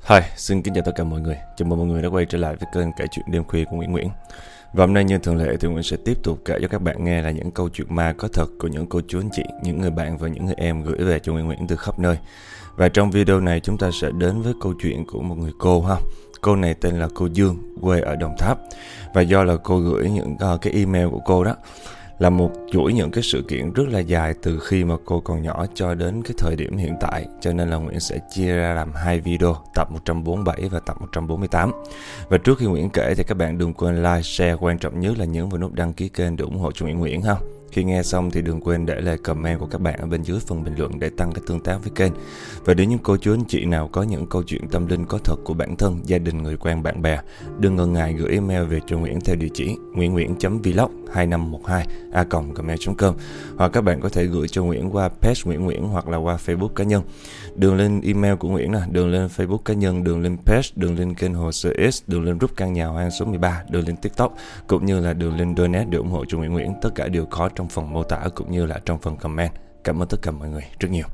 Hi, xin kính chào tất cả mọi người. Chào mừng mọi người đã quay trở lại với kênh kể chuyện đêm khuya của Nguyễn Nguyễn. Và hôm nay như thường lệ thì Nguyễn sẽ tiếp tục kể cho các bạn nghe là những câu chuyện ma có thật của những cô chú anh chị, những người bạn và những người em gửi về cho Nguyễn Nguyễn từ khắp nơi. Và trong video này chúng ta sẽ đến với câu chuyện của một người cô ha. Cô này tên là cô Dương, quê ở Đồng Tháp. Và do là cô gửi những cái email của cô đó là một chuỗi những cái sự kiện rất là dài từ khi mà cô còn nhỏ cho đến cái thời điểm hiện tại, cho nên là Nguyễn sẽ chia ra làm hai video, tập 147 và tập 148. Và trước khi Nguyễn kể thì các bạn đừng quên like, share, quan trọng nhất là nhấn vào nút đăng ký kênh để ủng hộ cho Nguyễn Nguyễn ha. Khi nghe xong thì đừng quên để lại comment của các bạn ở bên dưới phần bình luận để tăng cái tương tác với kênh. Và nếu những cô chú anh chị nào có những câu chuyện tâm linh có thật của bản thân, gia đình, người quen, bạn bè, đừng ngần ngại gửi email về cho Nguyễn theo địa chỉ nguyennguyển.vlog2512a@gmail.com, hoặc các bạn có thể gửi cho Nguyễn qua page Nguyễn Nguyễn hoặc là qua Facebook cá nhân. Đường link email của Nguyễn nè, đường link Facebook cá nhân, đường link page, đường link kênh Hồ Sơ X, đường link group căn nhà hoang số 13, đường link TikTok cũng như là đường link donate để ủng hộ cho Nguyễn Nguyễn. Tất cả đều có trong phần mô tả cũng như là trong phần comment. Cảm ơn tất cả mọi người rất nhiều.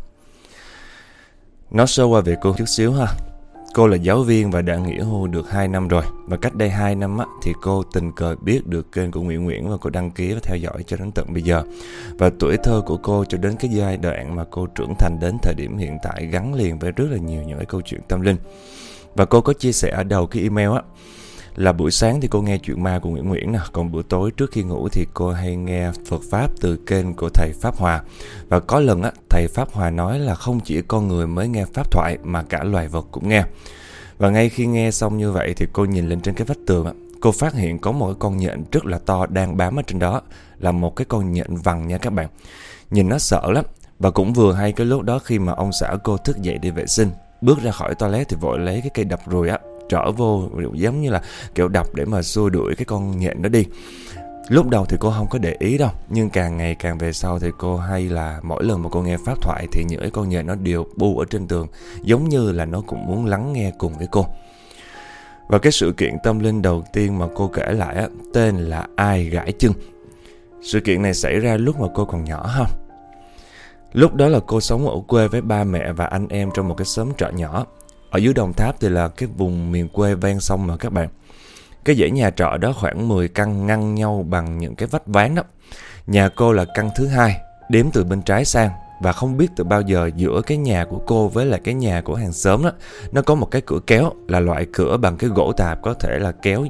Nói sơ qua về cô chút xíu ha. Cô là giáo viên và đã nghỉ hưu được 2 năm rồi. Và cách đây 2 năm thì cô tình cờ biết được kênh của Nguyễn Nguyễn và cô đăng ký và theo dõi cho đến tận bây giờ. Và tuổi thơ của cô cho đến cái giai đoạn mà cô trưởng thành đến thời điểm hiện tại gắn liền với rất là nhiều những cái câu chuyện tâm linh. Và cô có chia sẻ ở đầu cái email là buổi sáng thì cô nghe chuyện ma của Nguyễn Nguyễn nè, còn buổi tối trước khi ngủ thì cô hay nghe Phật Pháp từ kênh của thầy Pháp Hòa. Và có lần thầy Pháp Hòa nói là không chỉ con người mới nghe pháp thoại mà cả loài vật cũng nghe. Và ngay khi nghe xong như vậy thì cô nhìn lên trên cái vách tường cô phát hiện có một cái con nhện rất là to đang bám ở trên đó, là một cái con nhện vằn nha các bạn. Nhìn nó sợ lắm. Và cũng vừa hay cái lúc đó khi mà ông xã cô thức dậy đi vệ sinh, bước ra khỏi toilet thì vội lấy cái cây đập ruồi trở vô giống như là kiểu đập để mà xua đuổi cái con nhện đó đi. Lúc đầu thì cô không có để ý đâu, nhưng càng ngày càng về sau thì cô hay là mỗi lần mà cô nghe pháp thoại thì những cái con nhện nó đều bu ở trên tường, giống như là nó cũng muốn lắng nghe cùng với cô. Và cái sự kiện tâm linh đầu tiên mà cô kể lại tên là ai gãi chân. Sự kiện này xảy ra lúc mà cô còn nhỏ ha. Lúc đó là cô sống ở quê với ba mẹ và anh em trong một cái xóm trọ nhỏ. Ở dưới Đồng Tháp thì là cái vùng miền quê ven sông mà các bạn. Cái dãy nhà trọ đó khoảng 10 căn ngăn nhau bằng những cái vách ván đó. Nhà cô là căn thứ 2, đếm từ bên trái sang. Và không biết từ bao giờ giữa cái nhà của cô với lại cái nhà của hàng xóm đó, nó có một cái cửa kéo, là loại cửa bằng cái gỗ tạp, có thể là kéo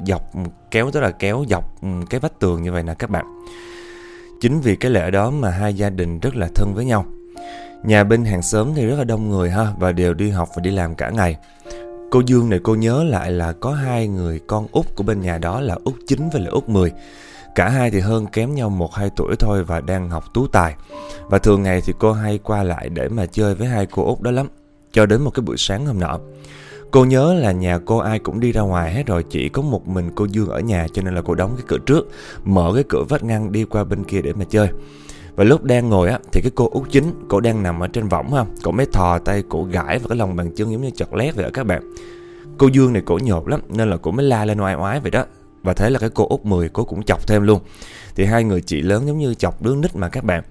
dọc cái vách tường như vậy nè các bạn. Chính vì cái lẽ đó mà hai gia đình rất là thân với nhau. Nhà bên hàng xóm thì rất là đông người ha, và đều đi học và đi làm cả ngày. Cô Dương này cô nhớ lại là có 2 người con út của bên nhà đó là út 9 và là út 10. Cả hai thì hơn kém nhau 1-2 tuổi thôi và đang học tú tài. Và thường ngày thì cô hay qua lại để mà chơi với 2 cô út đó lắm. Cho đến một cái buổi sáng hôm nọ, cô nhớ là nhà cô ai cũng đi ra ngoài hết rồi, chỉ có một mình cô Dương ở nhà, cho nên là cô đóng cái cửa trước, mở cái cửa vách ngăn đi qua bên kia để mà chơi. Và lúc đang ngồi thì cái cô út 9, cô đang nằm ở trên võng ha, cô mới thò tay cổ gãi vào cái lòng bàn chân giống như chọt lét vậy đó các bạn. Cô Dương này cổ nhột lắm nên là cô mới la lên oai oái vậy đó. Và thế là cái cô út 10 cô cũng chọc thêm luôn. Thì hai người chị lớn giống như chọc đứa nít mà các bạn.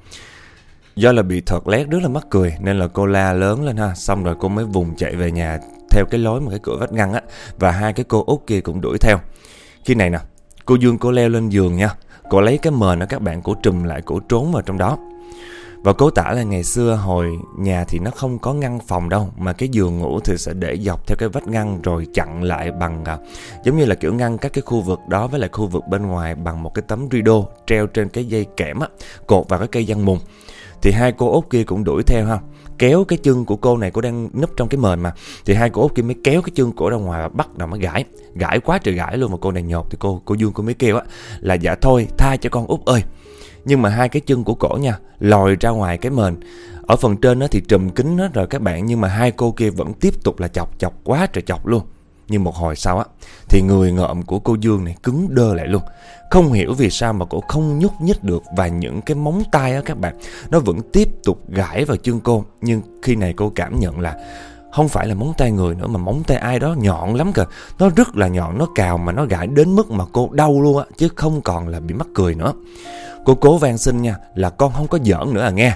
Do là bị thọt lét rất là mắc cười nên là cô la lớn lên ha, xong rồi cô mới vùng chạy về nhà theo cái lối mà cái cửa vách ngăn và hai cái cô út kia cũng đuổi theo. Khi này nè, cô Dương cô leo lên giường nha. Cô lấy cái mền các bạn, cổ trùm lại, cổ trốn vào trong đó. Và cô tả là ngày xưa hồi nhà thì nó không có ngăn phòng đâu, mà cái giường ngủ thì sẽ để dọc theo cái vách ngăn rồi chặn lại bằng giống như là kiểu ngăn các cái khu vực đó với lại khu vực bên ngoài bằng một cái tấm rideau treo trên cái dây kẽm cột vào cái cây giăng mùng. Thì hai cô út kia cũng đuổi theo ha, kéo cái chân của cô này, cô đang núp trong cái mền mà, thì hai cô út kia mới kéo cái chân cổ ra ngoài và bắt đầu mới gãi quá trời gãi luôn. Mà cô này nhột thì cô Dương cô mới kêu là dạ thôi tha cho con út ơi. Nhưng mà hai cái chân của cổ nha lòi ra ngoài cái mền, ở phần trên thì trùm kín hết rồi các bạn, nhưng mà hai cô kia vẫn tiếp tục là chọc quá trời chọc luôn. Nhưng một hồi sau thì người ngợm của cô Dương này cứng đơ lại luôn. Không hiểu vì sao mà cổ không nhúc nhích được, và những cái móng tay các bạn, nó vẫn tiếp tục gãi vào chân cô. Nhưng khi này cô cảm nhận là không phải là móng tay người nữa, mà móng tay ai đó nhọn lắm kìa. Nó rất là nhọn, nó cào mà nó gãi đến mức mà cô đau luôn chứ không còn là bị mắc cười nữa. Cô cố van xin nha, là con không có giỡn nữa nghe.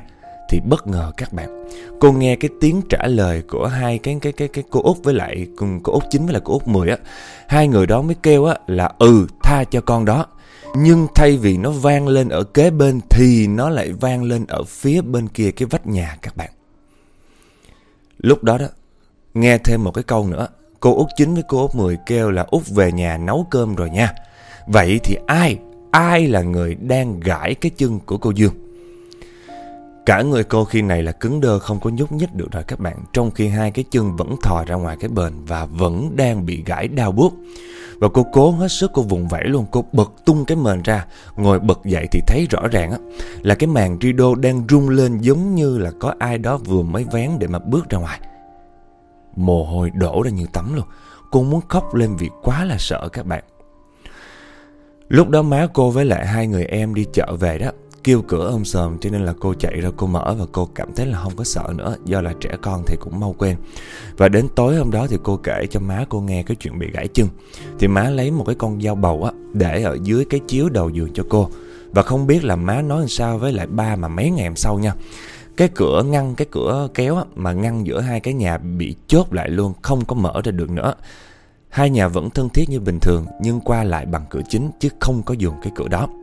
thì bất ngờ các bạn, cô nghe cái tiếng trả lời của hai cái cô Út với lại cô Út 9 với lại cô Út 10 á. Hai người đó mới kêu á là tha cho con đó. Nhưng thay vì nó vang lên ở kế bên thì nó lại vang lên ở phía bên kia cái vách nhà các bạn. Lúc đó đó, nghe thêm một cái câu nữa. Cô Út 9 với cô Út 10 kêu là Út về nhà nấu cơm rồi nha. Vậy thì ai là người đang gãi cái chân của cô Dương? Cả người cô khi này là cứng đơ, không có nhúc nhích được rồi các bạn. Trong khi hai cái chân vẫn thò ra ngoài cái bền và vẫn đang bị gãi đau buốt. Và cô cố hết sức, cô vùng vẫy luôn. Cô bật tung cái mền ra, ngồi bật dậy thì thấy rõ ràng á, là cái màn rideau đang rung lên giống như là có ai đó vừa mới vén để mà bước ra ngoài. Mồ hôi đổ ra như tắm luôn. Cô muốn khóc lên vì quá là sợ các bạn. Lúc đó má cô với lại hai người em đi chợ về đó, kêu cửa ôm sòm, cho nên là cô chạy ra cô mở và cô cảm thấy là không có sợ nữa, do là trẻ con thì cũng mau quên. Và đến tối hôm đó thì cô kể cho má cô nghe cái chuyện bị gãy chân. Thì má lấy một cái con dao bầu á để ở dưới cái chiếu đầu giường cho cô. Và không biết là má nói làm sao với lại ba mà mấy ngày hôm sau nha, cái cửa ngăn, cái cửa kéo á, mà ngăn giữa hai cái nhà bị chốt lại luôn, không có mở ra được nữa. Hai nhà vẫn thân thiết như bình thường nhưng qua lại bằng cửa chính chứ không có dùng cái cửa đó.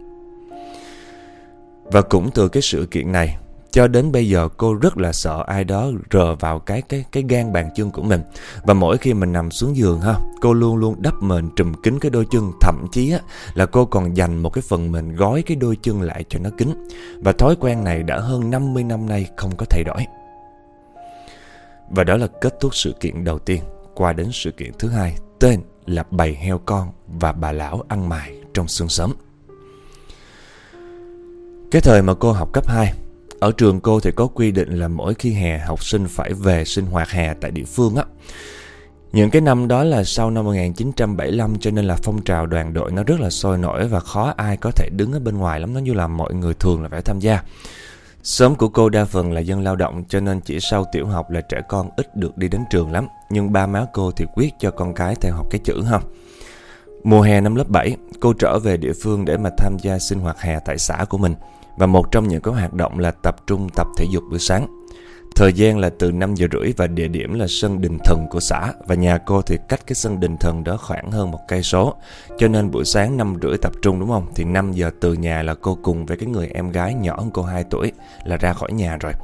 Và cũng từ cái sự kiện này cho đến bây giờ cô rất là sợ ai đó rờ vào cái gang bàn chân của mình. Và mỗi khi mình nằm xuống giường ha, cô luôn luôn đắp mền trùm kín cái đôi chân. Thậm chí á, là cô còn dành một cái phần mền gói cái đôi chân lại cho nó kín. Và thói quen này đã hơn 50 năm nay không có thay đổi. Và đó là kết thúc sự kiện đầu tiên. Qua đến sự kiện thứ hai, tên là bầy heo con và bà lão ăn mày trong xương sớm. Cái thời mà cô học cấp 2, ở trường cô thì có quy định là mỗi khi hè học sinh phải về sinh hoạt hè tại địa phương á. Những cái năm đó là sau năm 1975 cho nên là phong trào đoàn đội nó rất là sôi nổi và khó ai có thể đứng ở bên ngoài lắm, nó như là mọi người thường là phải tham gia. Xóm của cô đa phần là dân lao động cho nên chỉ sau tiểu học là trẻ con ít được đi đến trường lắm. Nhưng ba má cô thì quyết cho con cái theo học cái chữ ha. Mùa hè năm lớp 7, cô trở về địa phương để mà tham gia sinh hoạt hè tại xã của mình. Và một trong những cái hoạt động là tập trung tập thể dục buổi sáng. Thời gian là từ 5 giờ rưỡi và địa điểm là sân đình thần của xã. Và nhà cô thì cách cái sân đình thần đó khoảng hơn 1 cây số. Cho nên buổi sáng 5 rưỡi tập trung đúng không? Thì 5 giờ từ nhà là cô cùng với cái người em gái nhỏ hơn cô 2 tuổi là ra khỏi nhà rồi.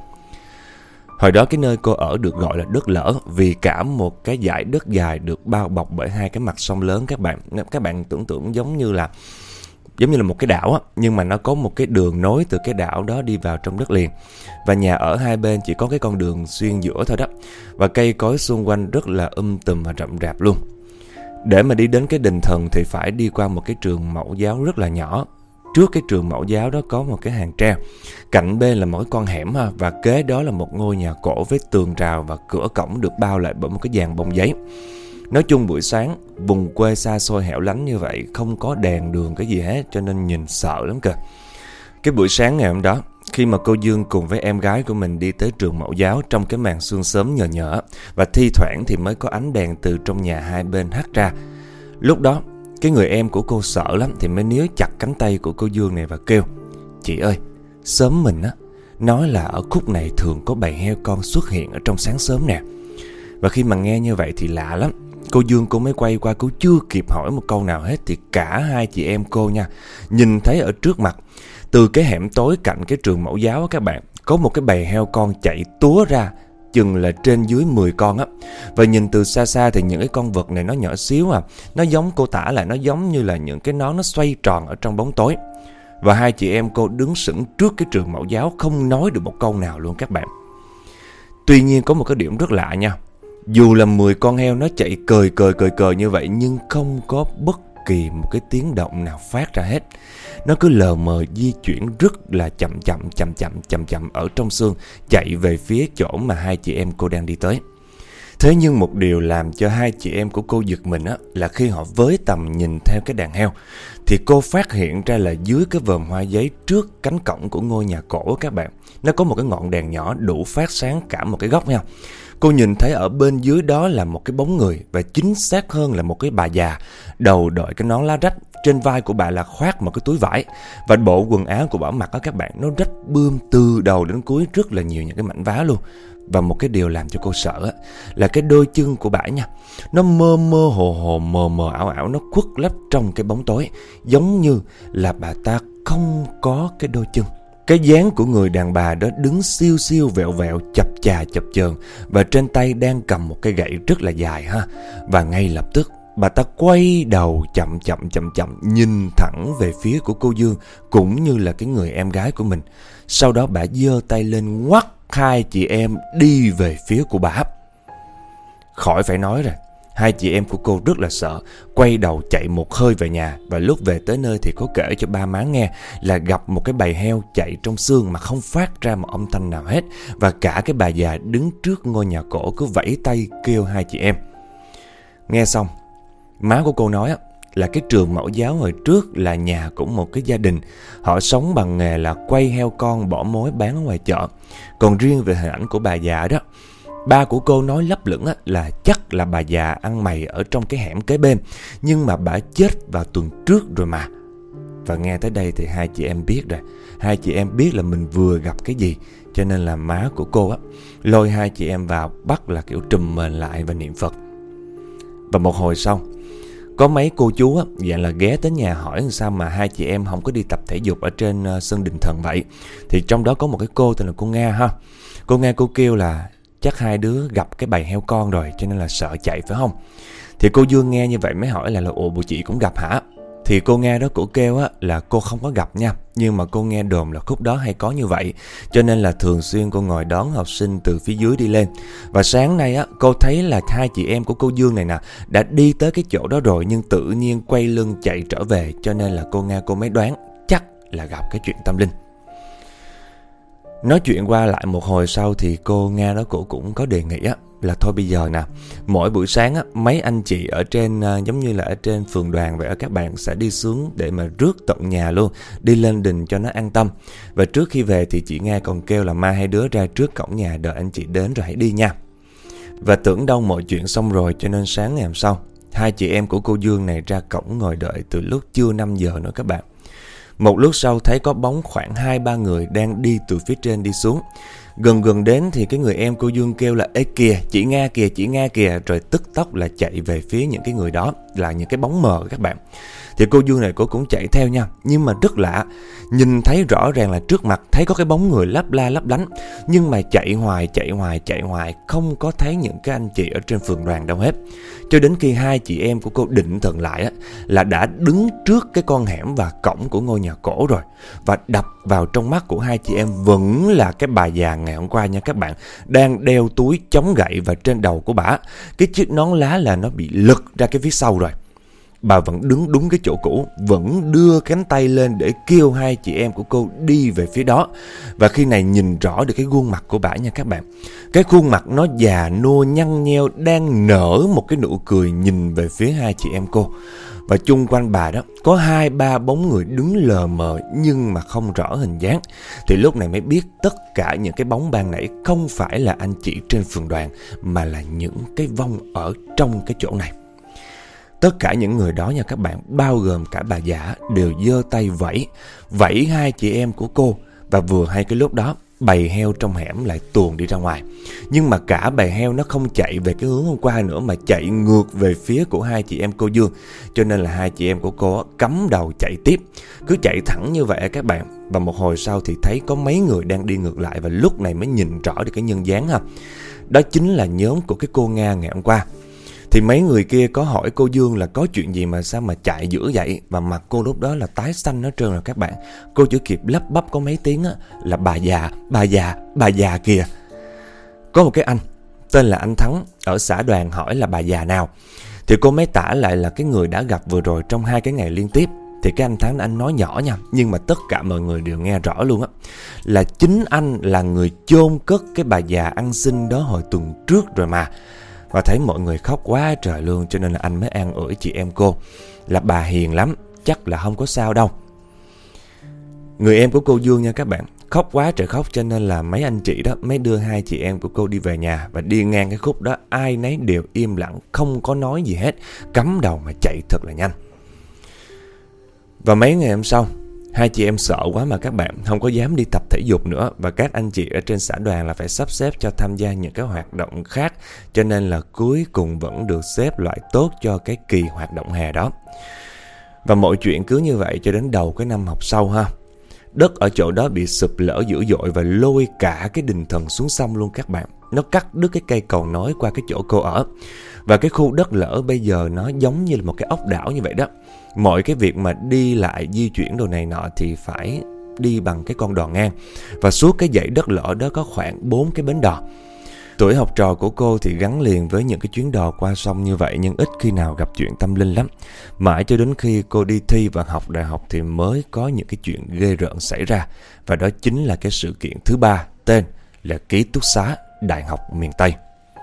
Hồi đó cái nơi cô ở được gọi là đất lở vì cả một cái dải đất dài được bao bọc bởi hai cái mặt sông lớn các bạn. Các bạn tưởng tượng giống như là một cái đảo á, nhưng mà nó có một cái đường nối từ cái đảo đó đi vào trong đất liền. Và nhà ở hai bên chỉ có cái con đường xuyên giữa thôi đó. Và cây cối xung quanh rất là tùm và rậm rạp luôn. Để mà đi đến cái đình thần thì phải đi qua một cái trường mẫu giáo rất là nhỏ. Trước cái trường mẫu giáo đó có một cái hàng tre, cạnh bên là một cái con hẻm ha, và kế đó là một ngôi nhà cổ với tường rào và cửa cổng được bao lại bởi một cái dàn bông giấy. Nói chung buổi sáng, vùng quê xa xôi hẻo lánh như vậy, không có đèn đường cái gì hết cho nên nhìn sợ lắm kìa. Cái buổi sáng ngày hôm đó, khi mà cô Dương cùng với em gái của mình đi tới trường mẫu giáo trong cái màn sương sớm nhờ nhỡ và thi thoảng thì mới có ánh đèn từ trong nhà hai bên hắt ra. Lúc đó, cái người em của cô sợ lắm thì mới níu chặt cánh tay của cô Dương này và kêu: "Chị ơi, xóm mình á, nói là ở khúc này thường có bầy heo con xuất hiện ở trong sáng sớm nè." Và khi mà nghe như vậy thì lạ lắm. Cô Dương cô mới quay qua, cô chưa kịp hỏi một câu nào hết thì cả hai chị em cô nha, nhìn thấy ở trước mặt, từ cái hẻm tối cạnh cái trường mẫu giáo á các bạn, có một cái bầy heo con chạy túa ra, chừng là trên dưới 10 con á. Và nhìn từ xa xa thì những cái con vật này nó nhỏ xíu à, nó giống, cô tả là nó giống như là những cái nón nó xoay tròn ở trong bóng tối. Và hai chị em cô đứng sững trước cái trường mẫu giáo không nói được một câu nào luôn các bạn. Tuy nhiên có một cái điểm rất lạ nha. Dù là 10 con heo nó chạy cời như vậy nhưng không có bất kỳ một cái tiếng động nào phát ra hết. Nó cứ lờ mờ di chuyển rất là chậm ở trong sương, chạy về phía chỗ mà hai chị em cô đang đi tới. Thế nhưng một điều làm cho hai chị em của cô giật mình á, là khi họ với tầm nhìn theo cái đàn heo thì cô phát hiện ra là dưới cái vòm hoa giấy trước cánh cổng của ngôi nhà cổ các bạn, nó có một cái ngọn đèn nhỏ đủ phát sáng cả một cái góc nha. Cô nhìn thấy ở bên dưới đó là một cái bóng người, và chính xác hơn là một cái bà già, đầu đội cái nón lá rách, trên vai của bà là khoác một cái túi vải, và bộ quần áo của bà mặc đó các bạn, nó rách bươm từ đầu đến cuối, rất là nhiều những cái mảnh vá luôn. Và một cái điều làm cho cô sợ là cái đôi chân của bà nha, nó mơ mơ hồ hồ, mờ mờ ảo ảo, nó khuất lấp trong cái bóng tối, giống như là bà ta không có cái đôi chân. Cái dáng của người đàn bà đó đứng siêu siêu vẹo vẹo, chập chà chập chờn, và trên tay đang cầm một cái gậy rất là dài ha. Và ngay lập tức bà ta quay đầu chậm chậm nhìn thẳng về phía của cô Dương cũng như là cái người em gái của mình. Sau đó bà giơ tay lên ngoắt hai chị em đi về phía của bà. Khỏi phải nói rồi, hai chị em của cô rất là sợ, quay đầu chạy một hơi về nhà. Và lúc về tới nơi thì có kể cho ba má nghe là gặp một cái bầy heo chạy trong sương mà không phát ra một âm thanh nào hết. Và cả cái bà già đứng trước ngôi nhà cổ cứ vẫy tay kêu hai chị em. Nghe xong, má của cô nói là cái trường mẫu giáo hồi trước là nhà của một cái gia đình. Họ sống bằng nghề là quay heo con bỏ mối bán ở ngoài chợ. Còn riêng về hình ảnh của bà già đó, ba của cô nói lấp lửng là chắc là bà già ăn mày ở trong cái hẻm kế bên, nhưng mà bà chết vào tuần trước rồi mà. Và nghe tới đây thì hai chị em biết rồi. Hai chị em biết là mình vừa gặp cái gì, cho nên là má của cô lôi hai chị em vào, bắt là kiểu trùm mền lại và niệm Phật. Và một hồi sau, có mấy cô chú dạng là ghé tới nhà hỏi sao mà hai chị em không có đi tập thể dục ở trên sân đình thần vậy. Thì trong đó có một cái cô tên là cô Nga ha. Cô Nga cô kêu là chắc hai đứa gặp cái bầy heo con rồi cho nên là sợ chạy phải không. Thì cô Dương nghe như vậy mới hỏi là ồ bộ chị cũng gặp hả. Thì cô Nga đó cổ kêu là cô không có gặp nha, nhưng mà cô nghe đồn là khúc đó hay có như vậy, cho nên là thường xuyên cô ngồi đón học sinh từ phía dưới đi lên. Và sáng nay cô thấy là hai chị em của cô Dương này nè đã đi tới cái chỗ đó rồi, nhưng tự nhiên quay lưng chạy trở về, cho nên là cô Nga cô mới đoán chắc là gặp cái chuyện tâm linh. Nói chuyện qua lại một hồi sau thì cô Nga đó cổ cũng có đề nghị là thôi bây giờ nè, mỗi buổi sáng mấy anh chị ở trên giống như là ở trên phường đoàn vậy các bạn sẽ đi xuống để mà rước tận nhà luôn, đi lên đình cho nó an tâm. Và trước khi về thì chị Nga còn kêu là hai đứa ra trước cổng nhà đợi anh chị đến rồi hãy đi nha. Và tưởng đâu mọi chuyện xong rồi, cho nên sáng ngày hôm sau hai chị em của cô Dương này ra cổng ngồi đợi từ lúc chưa 5 giờ nữa các bạn. Một lúc sau thấy có bóng khoảng 2-3 người đang đi từ phía trên đi xuống. Gần đến thì cái người em cô Dương kêu là ê kìa, chị Nga kìa, rồi tức tốc là chạy về phía những cái người đó, là những cái bóng mờ các bạn. Thì cô Dương này cô cũng chạy theo nha, nhưng mà rất lạ, nhìn thấy rõ ràng là trước mặt thấy có cái bóng người lấp la lấp lánh, nhưng mà chạy hoài không có thấy những cái anh chị ở trên phường đoàn đâu hết. Cho đến khi hai chị em của cô định thần lại là đã đứng trước cái con hẻm và cổng của ngôi nhà cổ rồi. Và đập vào trong mắt của hai chị em vẫn là cái bà già ngày hôm qua nha các bạn, đang đeo túi chống gậy, và trên đầu của bả cái chiếc nón lá là nó bị lật ra cái phía sau rồi. Bà vẫn đứng đúng cái chỗ cũ, vẫn đưa cánh tay lên để kêu hai chị em của cô đi về phía đó. Và khi này nhìn rõ được cái khuôn mặt của bà nha các bạn. Cái khuôn mặt nó già nua nhăn nheo, đang nở một cái nụ cười nhìn về phía hai chị em cô. Và chung quanh bà đó có 2-3 bóng người đứng lờ mờ nhưng mà không rõ hình dáng. Thì lúc này mới biết tất cả những cái bóng ban nãy không phải là anh chị trên phường đoàn, mà là những cái vong ở trong cái chỗ này. Tất cả những người đó nha các bạn, bao gồm cả bà già, đều giơ tay vẫy hai chị em của cô. Và vừa hay cái lúc đó bầy heo trong hẻm lại tuồn đi ra ngoài. Nhưng mà cả bầy heo nó không chạy về cái hướng hôm qua nữa, mà chạy ngược về phía của hai chị em cô Dương. Cho nên là hai chị em của cô cắm đầu chạy tiếp, cứ chạy thẳng như vậy các bạn. Và một hồi sau thì thấy có mấy người đang đi ngược lại, và lúc này mới nhìn rõ được cái nhân dáng ha. Đó chính là nhóm của cái cô Nga ngày hôm qua. Thì mấy người kia có hỏi cô Dương là có chuyện gì mà sao mà chạy dữ vậy. Và mặt cô lúc đó là tái xanh hết trơn rồi các bạn. Cô chỉ kịp lắp bắp có mấy tiếng là bà già kìa. Có một cái anh tên là anh Thắng ở xã Đoàn hỏi là bà già nào. Thì cô mới tả lại là cái người đã gặp vừa rồi trong 2 cái ngày liên tiếp. Thì cái anh Thắng anh nói nhỏ nha, nhưng mà tất cả mọi người đều nghe rõ luôn là chính anh là người chôn cất cái bà già ăn xin đó hồi tuần trước rồi mà. Và thấy mọi người khóc quá trời luôn, cho nên là anh mới an ủi chị em cô là bà hiền lắm, chắc là không có sao đâu. Người em của cô Dương nha các bạn, khóc quá trời khóc, cho nên là mấy anh chị đó mới đưa hai chị em của cô đi về nhà. Và đi ngang cái khúc đó ai nấy đều im lặng, không có nói gì hết, cắm đầu mà chạy thật là nhanh. Và mấy ngày hôm sau, hai chị em sợ quá mà các bạn, không có dám đi tập thể dục nữa. Và các anh chị ở trên xã đoàn là phải sắp xếp cho tham gia những cái hoạt động khác, cho nên là cuối cùng vẫn được xếp loại tốt cho cái kỳ hoạt động hè đó. Và mọi chuyện cứ như vậy cho đến đầu cái năm học sau ha. Đất ở chỗ đó bị sụp lở dữ dội và lôi cả cái đình thần xuống sông luôn các bạn. Nó cắt đứt cái cây cầu nối qua cái chỗ cô ở. Và cái khu đất lở bây giờ nó giống như là một cái ốc đảo như vậy đó. Mọi cái việc mà đi lại di chuyển đồ này nọ thì phải đi bằng cái con đò ngang. Và suốt cái dãy đất lở đó có khoảng 4 cái bến đò. Tuổi học trò của cô thì gắn liền với những cái chuyến đò qua sông như vậy, nhưng ít khi nào gặp chuyện tâm linh lắm. Mãi cho đến khi cô đi thi và học đại học thì mới có những cái chuyện ghê rợn xảy ra. Và đó chính là cái sự kiện thứ 3, tên là ký túc xá Đại học miền Tây.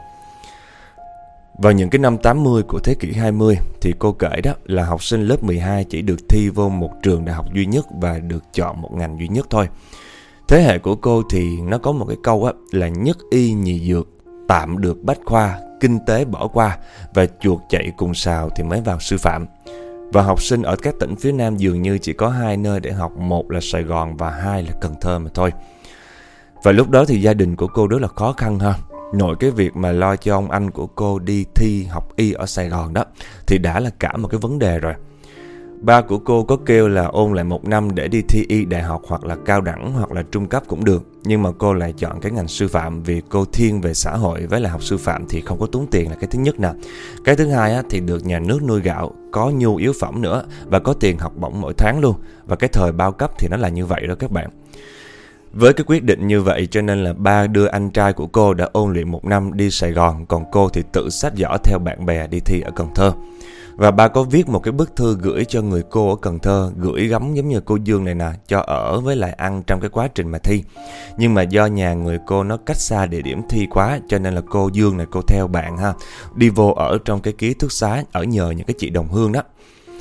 Vào những cái năm 80 của thế kỷ 20 thì cô kể đó là học sinh lớp 12 chỉ được thi vô một trường đại học duy nhất và được chọn một ngành duy nhất thôi. Thế hệ của cô thì nó có một cái câu á, là nhất y nhì dược, tạm được bách khoa, kinh tế bỏ qua và chuột chạy cùng sào thì mới vào sư phạm. Và học sinh ở các tỉnh phía Nam dường như chỉ có 2 nơi để học, một là Sài Gòn và 2 là Cần Thơ mà thôi. Và lúc đó thì gia đình của cô rất là khó khăn ha. Nội cái việc mà lo cho ông anh của cô đi thi học y ở Sài Gòn đó thì đã là cả một cái vấn đề rồi. Ba của cô có kêu là ôn lại 1 năm để đi thi y đại học hoặc là cao đẳng hoặc là trung cấp cũng được. Nhưng mà cô lại chọn cái ngành sư phạm vì cô thiên về xã hội, với là học sư phạm thì không có tốn tiền là cái thứ nhất nè. Cái thứ hai á, thì được nhà nước nuôi gạo, có nhu yếu phẩm nữa và có tiền học bổng mỗi tháng luôn. Và cái thời bao cấp thì nó là như vậy đó các bạn. Với cái quyết định như vậy cho nên là ba đưa anh trai của cô đã ôn luyện 1 năm đi Sài Gòn, còn cô thì tự xách giỏ theo bạn bè đi thi ở Cần Thơ. Và ba có viết một cái bức thư gửi cho người cô ở Cần Thơ, gửi gắm giống như cô Dương này nè, cho ở với lại ăn trong cái quá trình mà thi. Nhưng mà do nhà người cô nó cách xa địa điểm thi quá, cho nên là cô Dương này cô theo bạn ha, đi vô ở trong cái ký túc xá ở nhờ những cái chị đồng hương đó.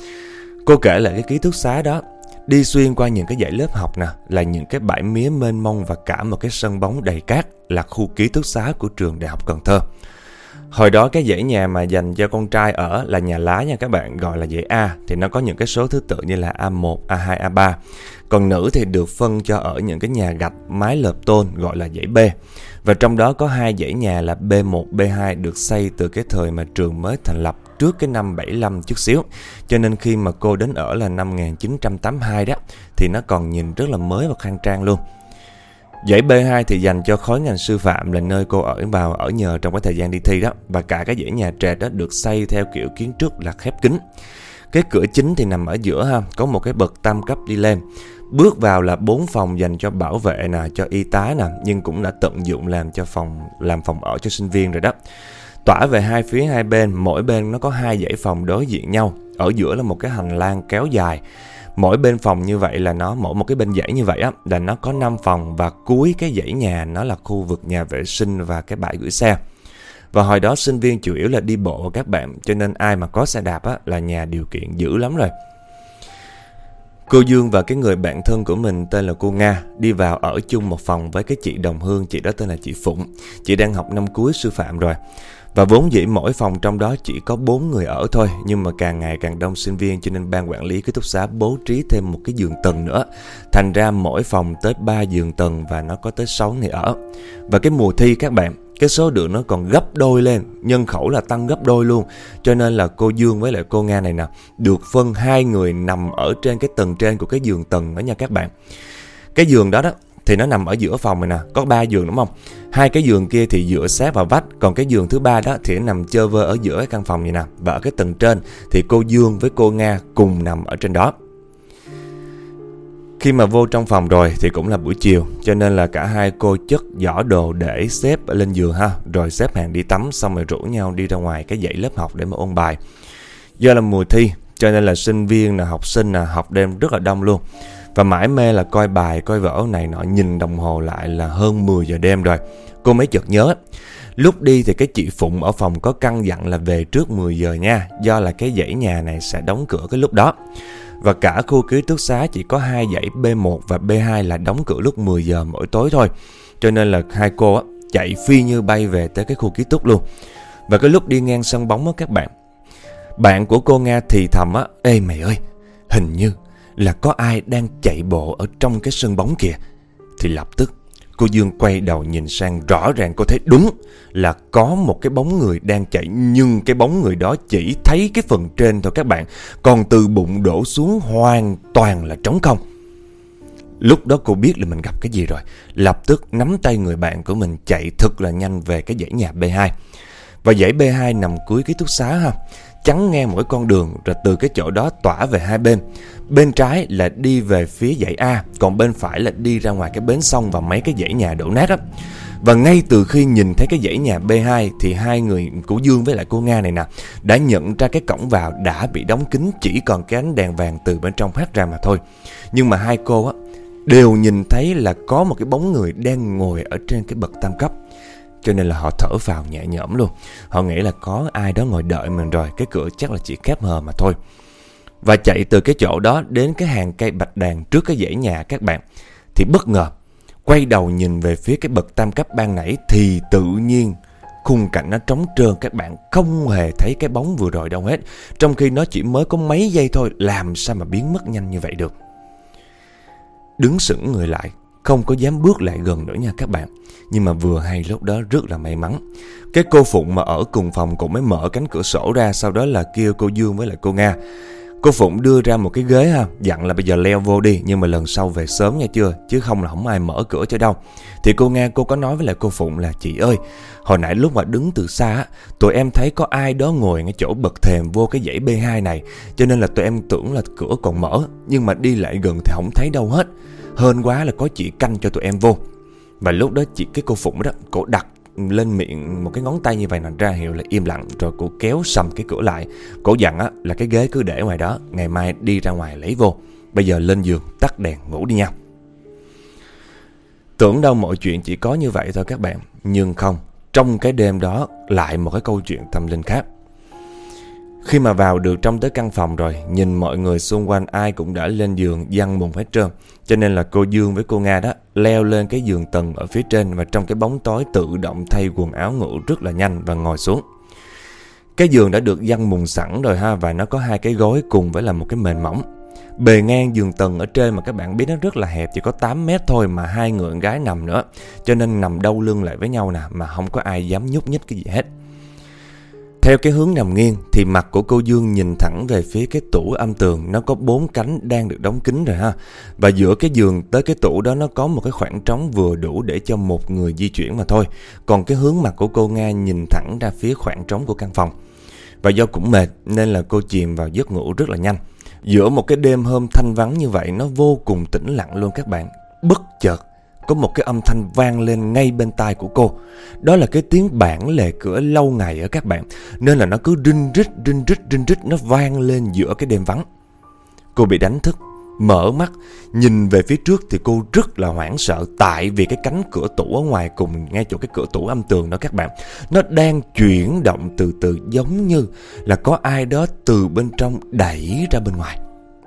Cô kể lại cái ký túc xá đó, đi xuyên qua những cái dãy lớp học nè, là những cái bãi mía mênh mông và cả một cái sân bóng đầy cát là khu ký túc xá của trường Đại học Cần Thơ. Hồi đó cái dãy nhà mà dành cho con trai ở là nhà lá nha các bạn, gọi là dãy A, thì nó có những cái số thứ tự như là A1, A2, A3. Còn nữ thì được phân cho ở những cái nhà gạch mái lợp tôn gọi là dãy B. Và trong đó có 2 dãy nhà là B1, B2 được xây từ cái thời mà trường mới thành lập trước cái năm 75 chút xíu. Cho nên khi mà cô đến ở là năm 1982 đó thì nó còn nhìn rất là mới và khang trang luôn. Dãy B2 thì dành cho khối ngành sư phạm, là nơi cô ở nhờ trong cái thời gian đi thi đó. Và cả cái dãy nhà trệt đó được xây theo kiểu kiến trúc là khép kín. Cái cửa chính thì nằm ở giữa ha, có một cái bậc tam cấp đi lên. Bước vào là 4 phòng dành cho bảo vệ nè, cho y tá nè, nhưng cũng đã tận dụng làm phòng ở cho sinh viên rồi đó. Tỏa về hai phía hai bên, mỗi bên nó có 2 dãy phòng đối diện nhau. Ở giữa là một cái hành lang kéo dài. Mỗi bên phòng như vậy là mỗi một cái bên dãy như vậy á là nó có 5 phòng, và cuối cái dãy nhà nó là khu vực nhà vệ sinh và cái bãi gửi xe. Và hồi đó sinh viên chủ yếu là đi bộ các bạn, cho nên ai mà có xe đạp á là nhà điều kiện dữ lắm rồi. Cô Dương và cái người bạn thân của mình tên là cô Nga đi vào ở chung một phòng với cái chị đồng hương, chị đó tên là chị Phụng. Chị đang học năm cuối sư phạm rồi. Và vốn dĩ mỗi phòng trong đó chỉ có 4 người ở thôi, nhưng mà càng ngày càng đông sinh viên cho nên ban quản lý ký túc xá bố trí thêm một cái giường tầng nữa. Thành ra mỗi phòng tới 3 giường tầng và nó có tới 6 người ở. Và cái mùa thi các bạn, cái số lượng nó còn gấp đôi lên, nhân khẩu là tăng gấp đôi luôn. Cho nên là cô Dương với lại cô Nga này nè được phân 2 người nằm ở trên cái tầng trên của cái giường tầng đó nha các bạn. Cái giường đó thì nó nằm ở giữa phòng này nè, có 3 giường đúng không? 2 cái giường kia thì dựa sát vào vách, còn cái giường thứ 3 đó thì nó nằm chơ vơ ở giữa cái căn phòng này nè. Và ở cái tầng trên thì cô Dương với cô Nga cùng nằm ở trên đó. Khi mà vô trong phòng rồi thì cũng là buổi chiều, cho nên là cả hai cô chất giỏ đồ để xếp lên giường ha, rồi xếp hàng đi tắm, xong rồi rủ nhau đi ra ngoài cái dãy lớp học để mà ôn bài. Do là mùa thi cho nên là sinh viên học sinh học đêm rất là đông luôn. Và mải mê là coi bài, coi vở này nọ, nhìn đồng hồ lại là hơn 10 giờ đêm rồi. Cô mới chợt nhớ Lúc đi thì cái chị Phụng ở phòng có căn dặn là về trước 10 giờ nha, do là cái dãy nhà này sẽ đóng cửa cái lúc đó. Và cả khu ký túc xá chỉ có 2 dãy B1 và B2 là đóng cửa lúc 10 giờ mỗi tối thôi. Cho nên là hai cô á, chạy phi như bay về tới cái khu ký túc luôn. Và cái lúc đi ngang sân bóng á các bạn của cô Nga thì thầm á: "Ê mày ơi, hình như là có ai đang chạy bộ ở trong cái sân bóng kìa." Thì lập tức cô Dương quay đầu nhìn sang, rõ ràng cô thấy đúng là có một cái bóng người đang chạy, nhưng cái bóng người đó chỉ thấy cái phần trên thôi các bạn, còn từ bụng đổ xuống hoàn toàn là trống không. Lúc đó cô biết là mình gặp cái gì rồi, lập tức nắm tay người bạn của mình chạy thật là nhanh về cái dãy nhà B2. Và dãy B2 nằm cuối ký túc xá ha, chắn ngang một cái con đường, rồi từ cái chỗ đó tỏa về hai bên. Bên trái là đi về phía dãy A, còn bên phải là đi ra ngoài cái bến sông và mấy cái dãy nhà đổ nát á. Và ngay từ khi nhìn thấy cái dãy nhà B2 thì hai người của Dương với lại cô Nga này nè đã nhận ra cái cổng vào đã bị đóng kín, chỉ còn cái ánh đèn vàng từ bên trong phát ra mà thôi. Nhưng mà hai cô á đều nhìn thấy là có một cái bóng người đang ngồi ở trên cái bậc tam cấp. Cho nên là họ thở phào nhẹ nhõm luôn. Họ nghĩ là có ai đó ngồi đợi mình rồi, cái cửa chắc là chỉ khép hờ mà thôi. Và chạy từ cái chỗ đó đến cái hàng cây bạch đàn trước cái dãy nhà các bạn, thì bất ngờ quay đầu nhìn về phía cái bậc tam cấp ban nãy thì tự nhiên khung cảnh nó trống trơn các bạn, không hề thấy cái bóng vừa rồi đâu hết. Trong khi nó chỉ mới có mấy giây thôi, làm sao mà biến mất nhanh như vậy được. Đứng sững người lại, không có dám bước lại gần nữa nha các bạn. Nhưng mà vừa hay lúc đó rất là may mắn, cái cô Phụng mà ở cùng phòng cũng mới mở cánh cửa sổ ra, sau đó là kêu cô Dương với lại cô Nga. Cô Phụng đưa ra một cái ghế ha, dặn là bây giờ leo vô đi, nhưng mà lần sau về sớm nha chưa, chứ không là không ai mở cửa cho đâu. Thì cô Nga cô có nói với lại cô Phụng là: "Chị ơi, hồi nãy lúc mà đứng từ xa á, tụi em thấy có ai đó ngồi ngay chỗ bậc thềm vô cái dãy B2 này, cho nên là tụi em tưởng là cửa còn mở, nhưng mà đi lại gần thì không thấy đâu hết. Hên quá là có chị canh cho tụi em vô." Và lúc đó cái cô Phụng đó, cổ đặt lên miệng một cái ngón tay như vậy là ra hiệu là im lặng, rồi cô kéo sầm cái cửa lại. Cổ dặn á là cái ghế cứ để ngoài đó, ngày mai đi ra ngoài lấy vô. Bây giờ lên giường tắt đèn ngủ đi nha. Tưởng đâu mọi chuyện chỉ có như vậy thôi các bạn, nhưng không. Trong cái đêm đó lại một cái câu chuyện tâm linh khác. Khi mà vào được trong tới căn phòng rồi, nhìn mọi người xung quanh ai cũng đã lên giường giăng mùng hết trơn. Cho nên là cô Dương với cô Nga đó leo lên cái giường tầng ở phía trên, và trong cái bóng tối tự động thay quần áo ngủ rất là nhanh và ngồi xuống. Cái giường đã được giăng mùng sẵn rồi ha, và nó có hai cái gối cùng với là một cái mền mỏng. Bề ngang giường tầng ở trên mà các bạn biết nó rất là hẹp, chỉ có 8 mét thôi, mà hai người con gái nằm nữa, cho nên nằm đâu lưng lại với nhau nè, mà không có ai dám nhúc nhích cái gì hết. Theo cái hướng nằm nghiêng thì mặt của cô Dương nhìn thẳng về phía cái tủ âm tường, nó có 4 cánh đang được đóng kín rồi ha. Và giữa cái giường tới cái tủ đó nó có một cái khoảng trống vừa đủ để cho một người di chuyển mà thôi. Còn cái hướng mặt của cô Nga nhìn thẳng ra phía khoảng trống của căn phòng. Và do cũng mệt nên là cô chìm vào giấc ngủ rất là nhanh. Giữa một cái đêm hôm thanh vắng như vậy, nó vô cùng tĩnh lặng luôn các bạn. Bất chợt có một cái âm thanh vang lên ngay bên tai của cô. Đó là cái tiếng bản lề cửa lâu ngày ở các bạn, nên là nó cứ rinh rít nó vang lên giữa cái đêm vắng. Cô bị đánh thức, mở mắt nhìn về phía trước thì cô rất là hoảng sợ, tại vì cái cánh cửa tủ ở ngoài cùng ngay chỗ cái cửa tủ âm tường đó các bạn, nó đang chuyển động từ từ, giống như là có ai đó từ bên trong đẩy ra bên ngoài.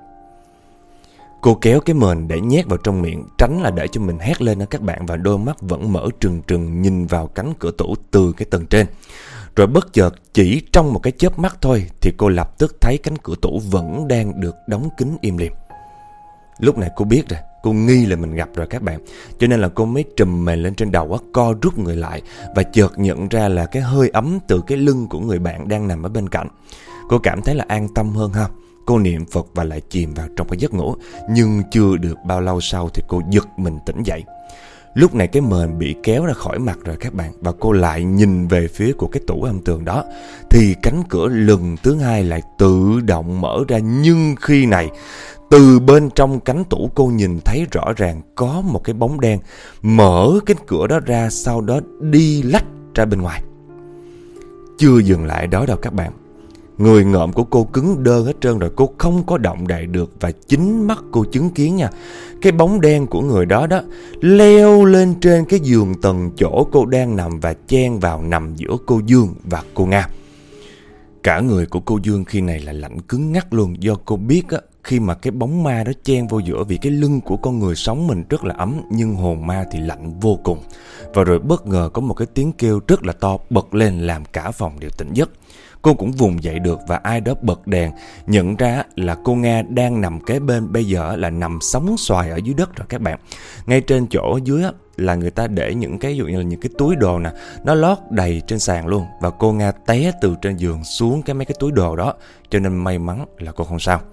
Cô kéo cái mền để nhét vào trong miệng, tránh là để cho mình hét lên đó các bạn, và đôi mắt vẫn mở trừng trừng nhìn vào cánh cửa tủ từ cái tầng trên. Rồi bất chợt chỉ trong một cái chớp mắt thôi thì cô lập tức thấy cánh cửa tủ vẫn đang được đóng kín im lìm. Lúc này cô biết rồi, cô nghi là mình gặp rồi các bạn, cho nên là cô mới trùm mền lên trên đầu, co rút người lại và chợt nhận ra là cái hơi ấm từ cái lưng của người bạn đang nằm ở bên cạnh. Cô cảm thấy là an tâm hơn ha. Cô niệm Phật và lại chìm vào trong cái giấc ngủ. Nhưng chưa được bao lâu sau thì cô giật mình tỉnh dậy. Lúc này cái mền bị kéo ra khỏi mặt rồi các bạn, và cô lại nhìn về phía của cái tủ âm tường đó, thì cánh cửa lần thứ hai lại tự động mở ra. Nhưng khi này từ bên trong cánh tủ cô nhìn thấy rõ ràng có một cái bóng đen mở cái cửa đó ra, sau đó đi lách ra bên ngoài. Chưa dừng lại đó đâu các bạn. Người ngợm của cô cứng đơ hết trơn rồi, cô không có động đậy được. Và chính mắt cô chứng kiến nha, cái bóng đen của người đó leo lên trên cái giường tầng chỗ cô đang nằm và chen vào nằm giữa cô Dương và cô Nga. Cả người của cô Dương khi này là lạnh cứng ngắc luôn, do cô biết á, khi mà cái bóng ma đó chen vô giữa, vì cái lưng của con người sống mình rất là ấm, nhưng hồn ma thì lạnh vô cùng. Và rồi bất ngờ có một cái tiếng kêu rất là to bật lên làm cả phòng đều tỉnh giấc. Cô cũng vùng dậy được và ai đó bật đèn, nhận ra là cô Nga đang nằm kế bên, bây giờ là nằm sóng xoài ở dưới đất rồi các bạn. Ngay trên chỗ dưới là người ta để những cái, ví dụ như là những cái túi đồ nè, nó lót đầy trên sàn luôn. Và cô Nga té từ trên giường xuống mấy cái túi đồ đó, cho nên may mắn là cô không sao.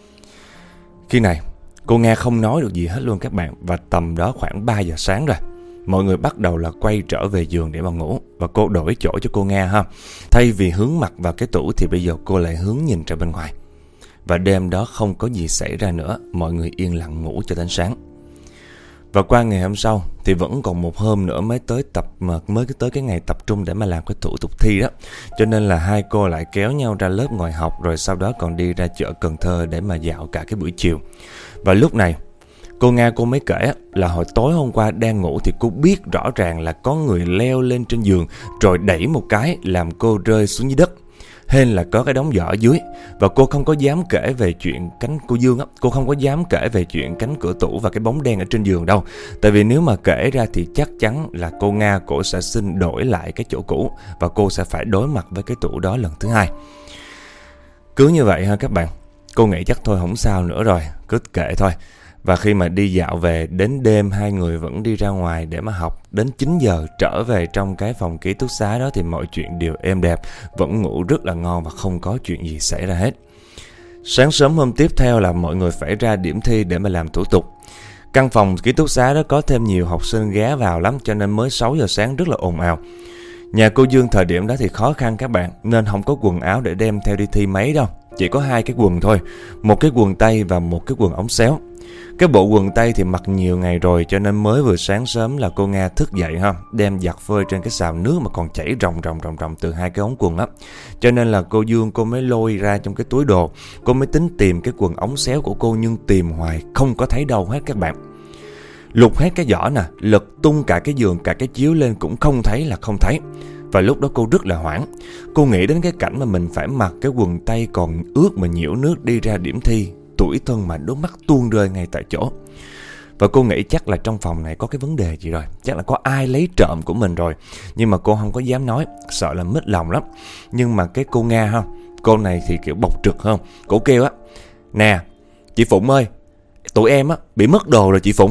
Khi này cô Nga không nói được gì hết luôn các bạn. Và tầm đó khoảng 3 giờ sáng rồi, mọi người bắt đầu là quay trở về giường để mà ngủ. Và cô đổi chỗ cho cô Nga ha. Thay vì hướng mặt vào cái tủ thì bây giờ cô lại hướng nhìn ra bên ngoài. Và đêm đó không có gì xảy ra nữa, mọi người yên lặng ngủ cho đến sáng. Và qua ngày hôm sau thì vẫn còn một hôm nữa mới tới cái ngày tập trung để mà làm cái thủ tục thi đó. Cho nên là hai cô lại kéo nhau ra lớp ngồi học, rồi sau đó còn đi ra chợ Cần Thơ để mà dạo cả cái buổi chiều. Và lúc này cô Nga cô mới kể là hồi tối hôm qua đang ngủ thì cô biết rõ ràng là có người leo lên trên giường rồi đẩy một cái làm cô rơi xuống dưới đất. Hên là có cái đống giỏ ở dưới. Và cô không có dám kể về chuyện cánh cô Dương cô không có dám kể về chuyện cánh cửa tủ và cái bóng đen ở trên giường đâu. Tại vì nếu mà kể ra thì chắc chắn là cô Nga cổ sẽ xin đổi lại cái chỗ cũ và cô sẽ phải đối mặt với cái tủ đó lần thứ hai. Cứ như vậy ha các bạn, cô nghĩ chắc thôi không sao nữa rồi, cứ kệ thôi. Và khi mà đi dạo về đến đêm, hai người vẫn đi ra ngoài để mà học. Đến 9 giờ trở về trong cái phòng ký túc xá đó thì mọi chuyện đều êm đẹp, vẫn ngủ rất là ngon và không có chuyện gì xảy ra hết. Sáng sớm hôm tiếp theo là mọi người phải ra điểm thi để mà làm thủ tục. Căn phòng ký túc xá đó có thêm nhiều học sinh ghé vào lắm, cho nên mới 6 giờ sáng rất là ồn ào. Nhà cô Dương thời điểm đó thì khó khăn các bạn, nên không có quần áo để đem theo đi thi mấy đâu. Chỉ có 2 cái quần thôi, một cái quần tây và một cái quần ống xéo. Cái bộ quần tây thì mặc nhiều ngày rồi, cho nên mới vừa sáng sớm là cô Nga thức dậy đem giặt phơi trên cái xào nước mà còn chảy ròng từ 2 cái ống quần á. Cho nên là cô Dương cô mới lôi ra trong cái túi đồ, cô mới tính tìm cái quần ống xéo của cô, nhưng tìm hoài không có thấy đâu hết các bạn. Lục hết cái giỏ nè, lật tung cả cái giường, cả cái chiếu lên cũng không thấy là không thấy. Và lúc đó cô rất là hoảng. Cô nghĩ đến cái cảnh mà mình phải mặc cái quần tây còn ướt mà nhiễu nước đi ra điểm thi, tủi thân mà đôi mắt tuôn rơi ngay tại chỗ. Và cô nghĩ chắc là trong phòng này có cái vấn đề gì rồi, chắc là có ai lấy trộm của mình rồi. Nhưng mà cô không có dám nói, sợ là mít lòng lắm. Nhưng mà cái cô Nga cô này thì kiểu bộc trực hơn. Cô kêu nè chị Phụng ơi, tụi em bị mất đồ rồi chị Phụng.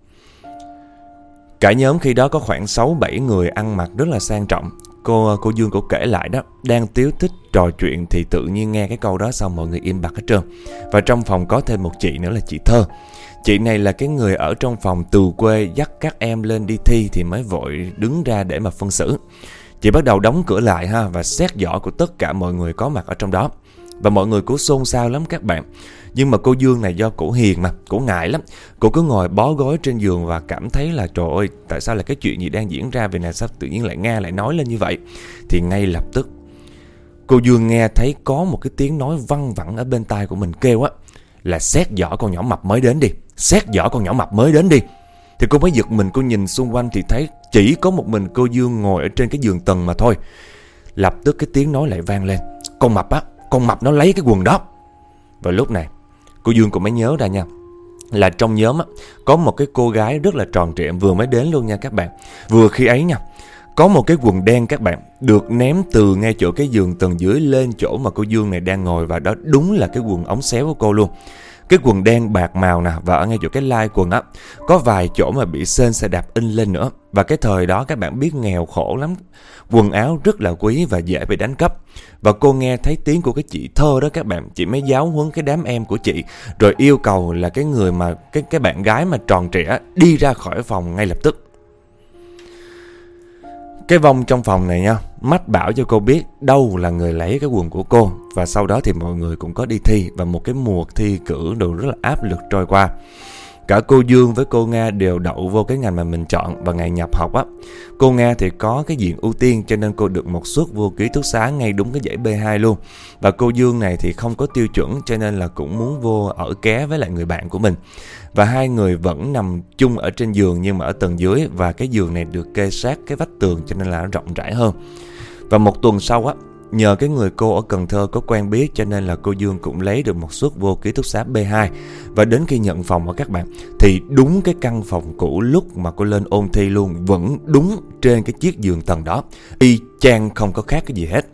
Cả nhóm khi đó có khoảng 6-7 người ăn mặc rất là sang trọng. Cô Dương cô kể lại đó, đang tíu tích trò chuyện thì tự nhiên nghe cái câu đó xong mọi người im bặt hết trơn. Và trong phòng có thêm một chị nữa là chị Thơ. Chị này là cái người ở trong phòng từ quê dắt các em lên đi thi thì mới vội đứng ra để mà phân xử. Chị bắt đầu đóng cửa lại và xét giỏ của tất cả mọi người có mặt ở trong đó. Và mọi người cũng xôn xao lắm các bạn. Nhưng mà cô Dương này do cổ hiền mà, cổ ngại lắm. Cô cứ ngồi bó gối trên giường và cảm thấy là trời ơi, tại sao là cái chuyện gì đang diễn ra vậy nè, sao tự nhiên lại Nga lại nói lên như vậy. Thì ngay lập tức cô Dương nghe thấy có một cái tiếng nói văng vẳng ở bên tai của mình kêu là xét giỏ con nhỏ mập mới đến đi, xét giỏ con nhỏ mập mới đến đi. Thì cô mới giật mình, cô nhìn xung quanh thì thấy chỉ có một mình cô Dương ngồi ở trên cái giường tầng mà thôi. Lập tức cái tiếng nói lại vang lên, con mập nó lấy cái quần đó. Và lúc này cô Dương cũng mới nhớ ra nha, là trong nhóm có một cái cô gái rất là tròn trịa vừa mới đến luôn nha các bạn. Vừa khi ấy nha, có một cái quần đen các bạn được ném từ ngay chỗ cái giường tầng dưới lên chỗ mà cô Dương này đang ngồi, và đó đúng là cái quần ống xéo của cô luôn. Cái quần đen bạc màu nè, và ở ngay chỗ cái lai quần có vài chỗ mà bị sên xe đạp in lên nữa. Và cái thời đó các bạn biết nghèo khổ lắm, quần áo rất là quý và dễ bị đánh cắp. Và cô nghe thấy tiếng của cái chị Thơ đó các bạn, chị mới giáo huấn cái đám em của chị, rồi yêu cầu là cái người mà cái bạn gái mà tròn trịa đi ra khỏi phòng ngay lập tức. Cái vong trong phòng này nha, mách bảo cho cô biết đâu là người lấy cái quần của cô. Và sau đó thì mọi người cũng có đi thi, và một cái mùa thi cử đồ rất là áp lực trôi qua. Cả cô Dương với cô Nga đều đậu vô cái ngành mà mình chọn. Và ngày nhập học á, cô Nga thì có cái diện ưu tiên, cho nên cô được một suất vô ký túc xá ngay đúng cái dãy B2 luôn. Và cô Dương này thì không có tiêu chuẩn, cho nên là cũng muốn vô ở ké với lại người bạn của mình. Và hai người vẫn nằm chung ở trên giường nhưng mà ở tầng dưới. Và cái giường này được kê sát cái vách tường cho nên là nó rộng rãi hơn. Và một tuần sau á, nhờ cái người cô ở Cần Thơ có quen biết, cho nên là cô Dương cũng lấy được một suất vô ký túc xá B2. Và đến khi nhận phòng á các bạn, thì đúng cái căn phòng cũ lúc mà cô lên ôn thi luôn, vẫn đúng trên cái chiếc giường tầng đó, y chang không có khác cái gì hết.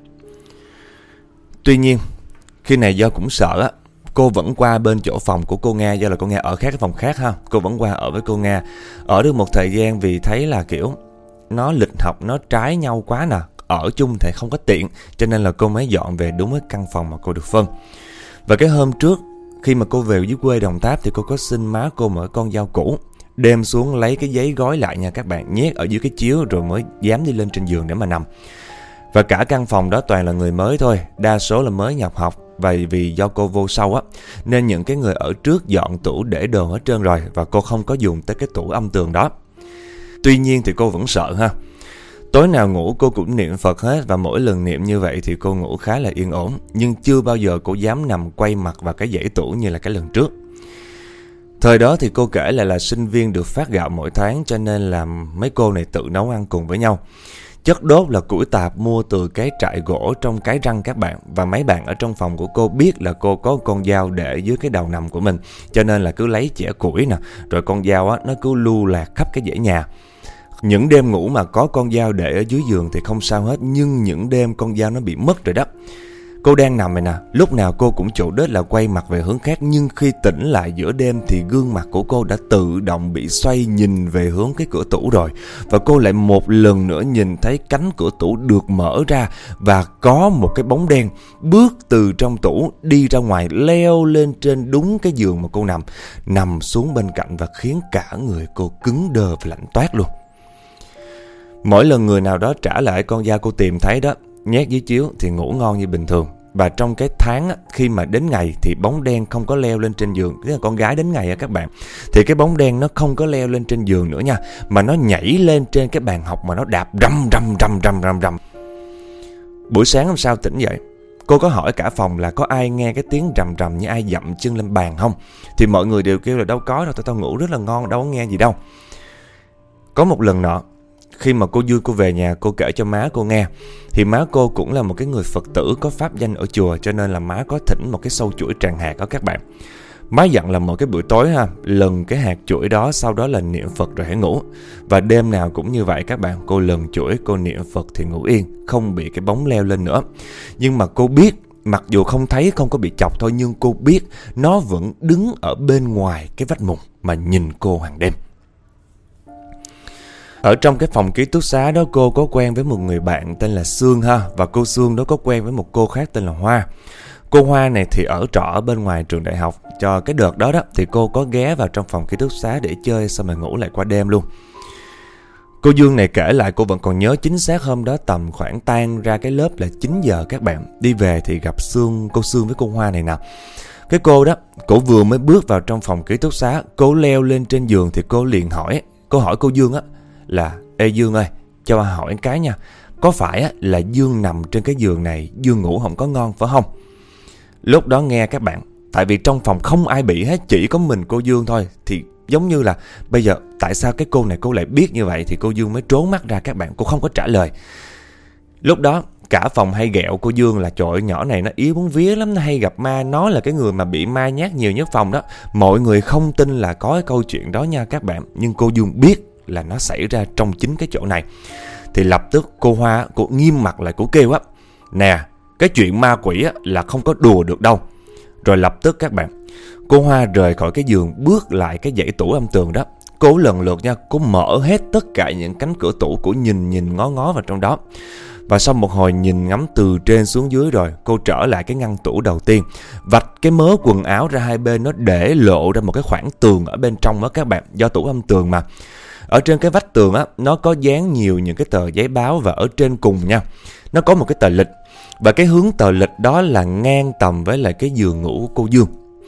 Tuy nhiên khi này do cũng sợ á, cô vẫn qua bên chỗ phòng của cô Nga, do là cô Nga ở khác cái phòng khác ha. Cô vẫn qua ở với cô Nga. Ở được một thời gian vì thấy là kiểu nó lịch học nó trái nhau quá nè, ở chung thì không có tiện, cho nên là cô mới dọn về đúng cái căn phòng mà cô được phân. Và cái hôm trước khi mà cô về dưới quê Đồng Tháp thì cô có xin má cô mở con dao cũ, đem xuống lấy cái giấy gói lại nha các bạn, nhét ở dưới cái chiếu rồi mới dám đi lên trên giường để mà nằm. Và cả căn phòng đó toàn là người mới thôi, đa số là mới nhập học. Và vì do cô vô sau á, nên những cái người ở trước dọn tủ để đồ hết trơn rồi, và cô không có dùng tới cái tủ âm tường đó. Tuy nhiên thì cô vẫn sợ ha. Tối nào ngủ cô cũng niệm Phật hết, và mỗi lần niệm như vậy thì cô ngủ khá là yên ổn. Nhưng chưa bao giờ cô dám nằm quay mặt vào cái dãy tủ như là cái lần trước. Thời đó thì cô kể lại là sinh viên được phát gạo mỗi tháng, cho nên là mấy cô này tự nấu ăn cùng với nhau. Chất đốt là củi tạp mua từ cái trại gỗ trong Cái Răng các bạn. Và mấy bạn ở trong phòng của cô biết là cô có con dao để dưới cái đầu nằm của mình, cho nên là cứ lấy chẻ củi nè, rồi con dao á nó cứ lưu lạc khắp cái dãy nhà. Những đêm ngủ mà có con dao để ở dưới giường thì không sao hết, nhưng những đêm con dao nó bị mất rồi đó. Cô đang nằm này nè, lúc nào cô cũng chủ đích là quay mặt về hướng khác, nhưng khi tỉnh lại giữa đêm thì gương mặt của cô đã tự động bị xoay nhìn về hướng cái cửa tủ rồi. Và cô lại một lần nữa nhìn thấy cánh cửa tủ được mở ra, và có một cái bóng đen bước từ trong tủ đi ra ngoài, leo lên trên đúng cái giường mà cô nằm xuống bên cạnh, và khiến cả người cô cứng đờ và lạnh toát luôn. Mỗi lần người nào đó trả lại con dao cô tìm thấy đó, nhét dưới chiếu thì ngủ ngon như bình thường. Và trong cái tháng á, khi mà đến ngày thì bóng đen không có leo lên trên giường. Tức là con gái đến ngày á các bạn, thì cái bóng đen nó không có leo lên trên giường nữa nha, mà nó nhảy lên trên cái bàn học mà nó đạp rầm. Buổi sáng hôm sau tỉnh dậy, cô có hỏi cả phòng là có ai nghe cái tiếng rầm như ai dậm chân lên bàn không. Thì mọi người đều kêu là đâu có đâu, tao ngủ rất là ngon, đâu có nghe gì đâu. Có một lần nọ, khi mà cô Dương cô về nhà, cô kể cho má cô nghe. Thì má cô cũng là một cái người Phật tử có pháp danh ở chùa, cho nên là má có thỉnh một cái sâu chuỗi tràng hạt đó các bạn. Má dặn là một cái buổi tối ha, lần cái hạt chuỗi đó, sau đó là niệm Phật rồi hãy ngủ. Và đêm nào cũng như vậy các bạn, cô lần chuỗi, cô niệm Phật thì ngủ yên, không bị cái bóng leo lên nữa. Nhưng mà cô biết, mặc dù không thấy, không có bị chọc thôi, nhưng cô biết nó vẫn đứng ở bên ngoài cái vách mùng mà nhìn cô hàng đêm. Ở trong cái phòng ký túc xá đó, cô có quen với một người bạn tên là Sương ha. Và cô Sương đó có quen với một cô khác tên là Hoa. Cô Hoa này thì ở trọ ở bên ngoài trường đại học. Cho cái đợt đó thì cô có ghé vào trong phòng ký túc xá để chơi, xong rồi ngủ lại qua đêm luôn. Cô Dương này kể lại cô vẫn còn nhớ chính xác hôm đó tầm khoảng tan ra cái lớp là 9 giờ các bạn. Đi về thì gặp cô Sương với cô Hoa này nè. Cái cô đó, cô vừa mới bước vào trong phòng ký túc xá, cô leo lên trên giường thì cô liền hỏi cô Dương á là: Ê Dương ơi, cho bà hỏi cái nha, có phải á là Dương nằm trên cái giường này, Dương ngủ không có ngon phải không? Lúc đó nghe các bạn, tại vì trong phòng không ai bị hết, chỉ có mình cô Dương thôi, thì giống như là bây giờ tại sao cái cô này cô lại biết như vậy, thì cô Dương mới trốn mắt ra các bạn, cô không có trả lời. Lúc đó cả phòng hay ghẹo cô Dương là trời ơi, nhỏ này nó yếu bóng vía lắm, nó hay gặp ma, nó là cái người mà bị ma nhát nhiều nhất phòng đó. Mọi người không tin là có cái câu chuyện đó nha các bạn, nhưng cô Dương biết là nó xảy ra trong chính cái chỗ này. Thì lập tức cô Hoa, cô nghiêm mặt lại, cô kêu á: Nè, cái chuyện ma quỷ á là không có đùa được đâu. Rồi lập tức các bạn, cô Hoa rời khỏi cái giường, bước lại cái dãy tủ âm tường đó. Cô lần lượt nha, cô mở hết tất cả những cánh cửa tủ, cô nhìn ngó vào trong đó. Và sau một hồi nhìn ngắm từ trên xuống dưới rồi, cô trở lại cái ngăn tủ đầu tiên, vạch cái mớ quần áo ra hai bên, nó để lộ ra một cái khoảng tường ở bên trong đó các bạn. Do tủ âm tường mà, ở trên cái vách tường á, nó có dán nhiều những cái tờ giấy báo, và ở trên cùng nha, nó có một cái tờ lịch. Và cái hướng tờ lịch đó là ngang tầm với lại cái giường ngủ của cô Dương.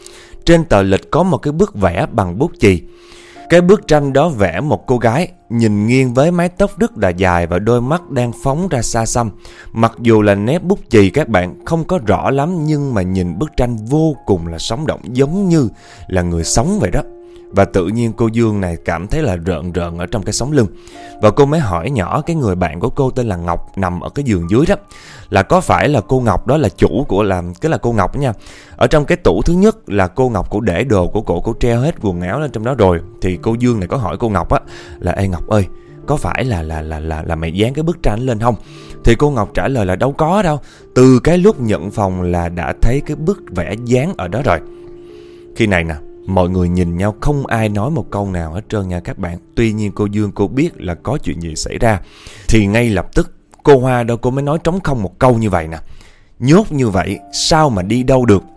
trên tờ lịch có một cái bức vẽ bằng bút chì. Cái bức tranh đó vẽ một cô gái nhìn nghiêng với mái tóc rất là dài và đôi mắt đang phóng ra xa xăm. Mặc dù là nét bút chì các bạn không có rõ lắm, nhưng mà nhìn bức tranh vô cùng là sống động, giống như là người sống vậy đó. Và tự nhiên cô Dương này cảm thấy là rợn rợn ở trong cái sống lưng. Và cô mới hỏi nhỏ cái người bạn của cô tên là Ngọc nằm ở cái giường dưới đó, là có phải là cô Ngọc đó là chủ của cái là cô Ngọc đó nha. Ở trong cái tủ thứ nhất là cô Ngọc cô để đồ của cô treo hết quần áo lên trong đó rồi. Thì cô Dương này có hỏi cô Ngọc á là: ê Ngọc ơi, có phải là mày dán cái bức tranh lên không? Thì cô Ngọc trả lời là đâu có đâu, từ cái lúc nhận phòng là đã thấy cái bức vẽ dán ở đó rồi. Khi này nè, mọi người nhìn nhau không ai nói một câu nào hết trơn nha các bạn. Tuy nhiên cô Dương cô biết là có chuyện gì xảy ra. Thì ngay lập tức cô Hoa đâu cô mới nói trống không một câu như vậy nè: nhốt như vậy sao mà đi đâu được.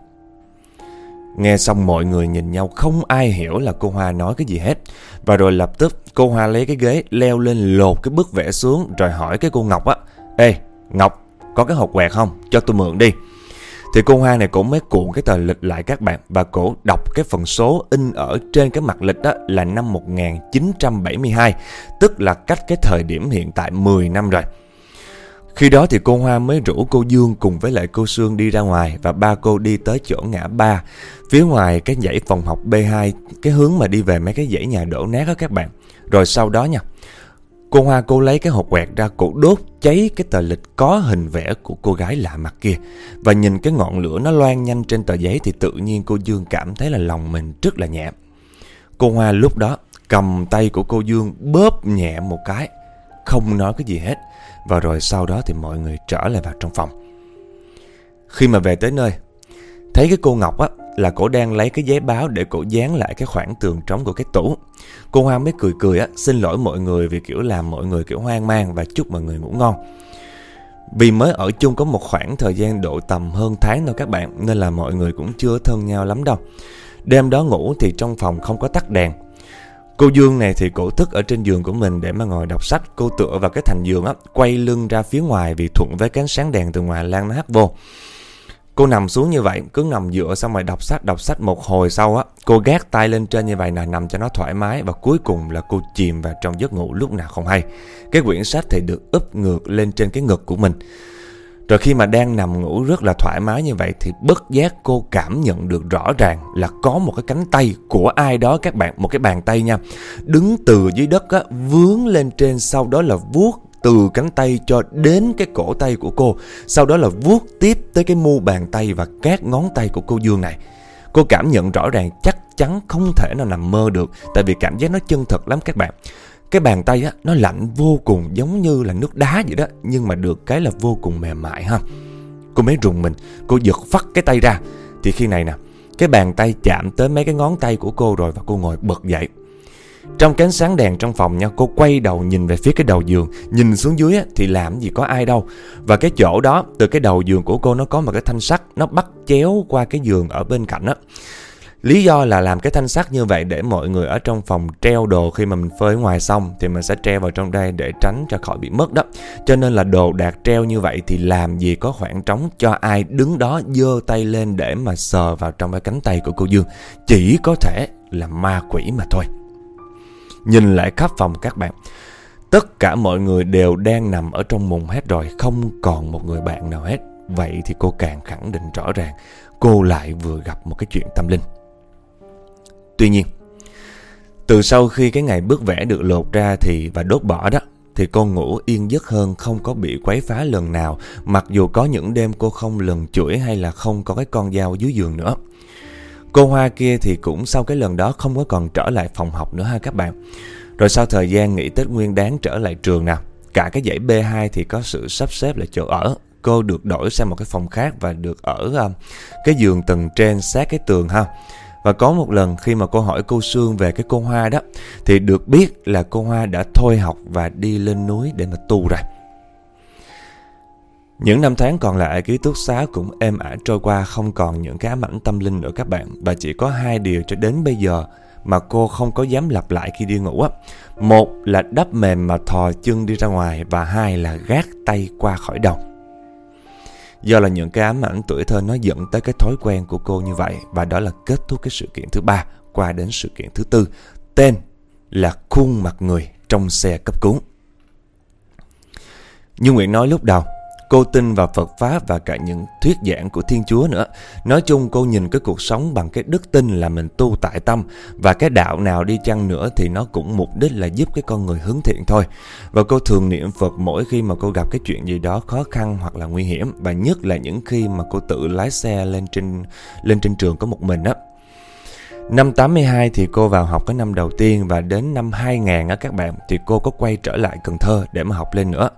Nghe xong mọi người nhìn nhau không ai hiểu là cô Hoa nói cái gì hết. Và rồi lập tức cô Hoa lấy cái ghế leo lên lột cái bức vẽ xuống, rồi hỏi cái cô Ngọc á: ê Ngọc, có cái hộp quẹt không? Cho tôi mượn đi. Thì cô Hoa này cũng mới cuộn cái tờ lịch lại các bạn, và cổ đọc cái phần số in ở trên cái mặt lịch đó là năm 1972, tức là cách cái thời điểm hiện tại 10 năm rồi. Khi đó thì cô Hoa mới rủ cô Dương cùng với lại cô Sương đi ra ngoài, và ba cô đi tới chỗ ngã ba phía ngoài cái dãy phòng học B2, cái hướng mà đi về mấy cái dãy nhà đổ nát đó các bạn. Rồi sau đó nha, cô Hoa cô lấy cái hộp quẹt ra, cô đốt cháy cái tờ lịch có hình vẽ của cô gái lạ mặt kia. Và nhìn cái ngọn lửa nó loang nhanh trên tờ giấy thì tự nhiên cô Dương cảm thấy là lòng mình rất là nhẹ. Cô Hoa lúc đó cầm tay của cô Dương bóp nhẹ một cái, không nói cái gì hết. Và rồi sau đó thì mọi người trở lại vào trong phòng. Khi mà về tới nơi, thấy cái cô Ngọc á là cổ đang lấy cái giấy báo để cổ dán lại cái khoảng tường trống của cái tủ. Cô Hoa mới cười á, xin lỗi mọi người vì kiểu làm mọi người kiểu hoang mang và chúc mọi người ngủ ngon. Vì mới ở chung có một khoảng thời gian độ tầm hơn tháng thôi các bạn, nên là mọi người cũng chưa thân nhau lắm đâu. Đêm đó ngủ thì trong phòng không có tắt đèn. Cô Dương này thì cổ thức ở trên giường của mình để mà ngồi đọc sách. Cô tựa vào cái thành giường á, quay lưng ra phía ngoài vì thuận với cái ánh sáng đèn từ ngoài lan nó hắt vô. Cô nằm xuống như vậy, cứ nằm dựa xong rồi đọc sách một hồi sau á, cô gác tay lên trên như vậy nè, nằm cho nó thoải mái, và cuối cùng là cô chìm vào trong giấc ngủ lúc nào không hay. Cái quyển sách thì được úp ngược lên trên cái ngực của mình. Rồi khi mà đang nằm ngủ rất là thoải mái như vậy thì bất giác cô cảm nhận được rõ ràng là có một cái cánh tay của ai đó các bạn, một cái bàn tay nha, đứng từ dưới đất á, vướng lên trên, sau đó là vuốt từ cánh tay cho đến cái cổ tay của cô, sau đó là vuốt tiếp tới cái mu bàn tay và các ngón tay của cô Dương này. Cô cảm nhận rõ ràng, chắc chắn không thể nào nằm mơ được, tại vì cảm giác nó chân thật lắm các bạn. Cái bàn tay á, nó lạnh vô cùng, giống như là nước đá vậy đó, nhưng mà được cái là vô cùng mềm mại ha. Cô mới rùng mình, cô giật phắt cái tay ra. Thì khi này nè, cái bàn tay chạm tới mấy cái ngón tay của cô rồi, và cô ngồi bật dậy. Trong cái ánh sáng đèn trong phòng nha, cô quay đầu nhìn về phía cái đầu giường, nhìn xuống dưới á, thì làm gì có ai đâu. Và cái chỗ đó, từ cái đầu giường của cô nó có một cái thanh sắt, nó bắt chéo qua cái giường ở bên cạnh á. Lý do là làm cái thanh sắt như vậy để mọi người ở trong phòng treo đồ, khi mà mình phơi ngoài xong thì mình sẽ treo vào trong đây để tránh cho khỏi bị mất đó. Cho nên là đồ đạc treo như vậy thì làm gì có khoảng trống cho ai đứng đó giơ tay lên để mà sờ vào trong cái cánh tay của cô Dương. Chỉ có thể là ma quỷ mà thôi. Nhìn lại khắp phòng các bạn, tất cả mọi người đều đang nằm ở trong mùng hết rồi, không còn một người bạn nào hết. Vậy thì cô càng khẳng định rõ ràng cô lại vừa gặp một cái chuyện tâm linh. Tuy nhiên, từ sau khi cái ngày bức vẽ được lột ra và đốt bỏ đó, thì cô ngủ yên giấc hơn, không có bị quấy phá lần nào. Mặc dù có những đêm cô không lần chửi hay là không có cái con dao dưới giường nữa. Cô Hoa kia thì cũng sau cái lần đó không có còn trở lại phòng học nữa ha các bạn. Rồi sau thời gian nghỉ Tết Nguyên Đán trở lại trường nào, cả cái dãy B2 thì có sự sắp xếp lại chỗ ở. Cô được đổi sang một cái phòng khác và được ở cái giường tầng trên sát cái tường ha. Và có một lần khi mà cô hỏi cô Sương về cái cô Hoa đó, thì được biết là cô Hoa đã thôi học và đi lên núi để mà tu rồi. Những năm tháng còn lại ký túc xá cũng êm ả trôi qua, không còn những cái ám ảnh tâm linh nữa các bạn. Và chỉ có hai điều cho đến bây giờ mà cô không có dám lặp lại khi đi ngủ á. Một là đắp mềm mà thò chân đi ra ngoài, và hai là gác tay qua khỏi đầu. Do là những cái ám ảnh tuổi thơ nó dẫn tới cái thói quen của cô như vậy. Và đó là kết thúc cái sự kiện thứ 3, qua đến sự kiện thứ 4, tên là khuôn mặt người trong xe cấp cứu. Như Nguyễn nói lúc đầu, cô tin vào Phật Pháp và cả những thuyết giảng của Thiên Chúa nữa. Nói chung cô nhìn cái cuộc sống bằng cái đức tin là mình tu tại tâm. Và cái đạo nào đi chăng nữa thì nó cũng mục đích là giúp cái con người hướng thiện thôi. Và cô thường niệm Phật mỗi khi mà cô gặp cái chuyện gì đó khó khăn hoặc là nguy hiểm. Và nhất là những khi mà cô tự lái xe lên trên trường có một mình á. Năm 82 thì cô vào học cái năm đầu tiên. Và đến năm 2000 á các bạn, thì cô có quay trở lại Cần Thơ để mà học lên nữa.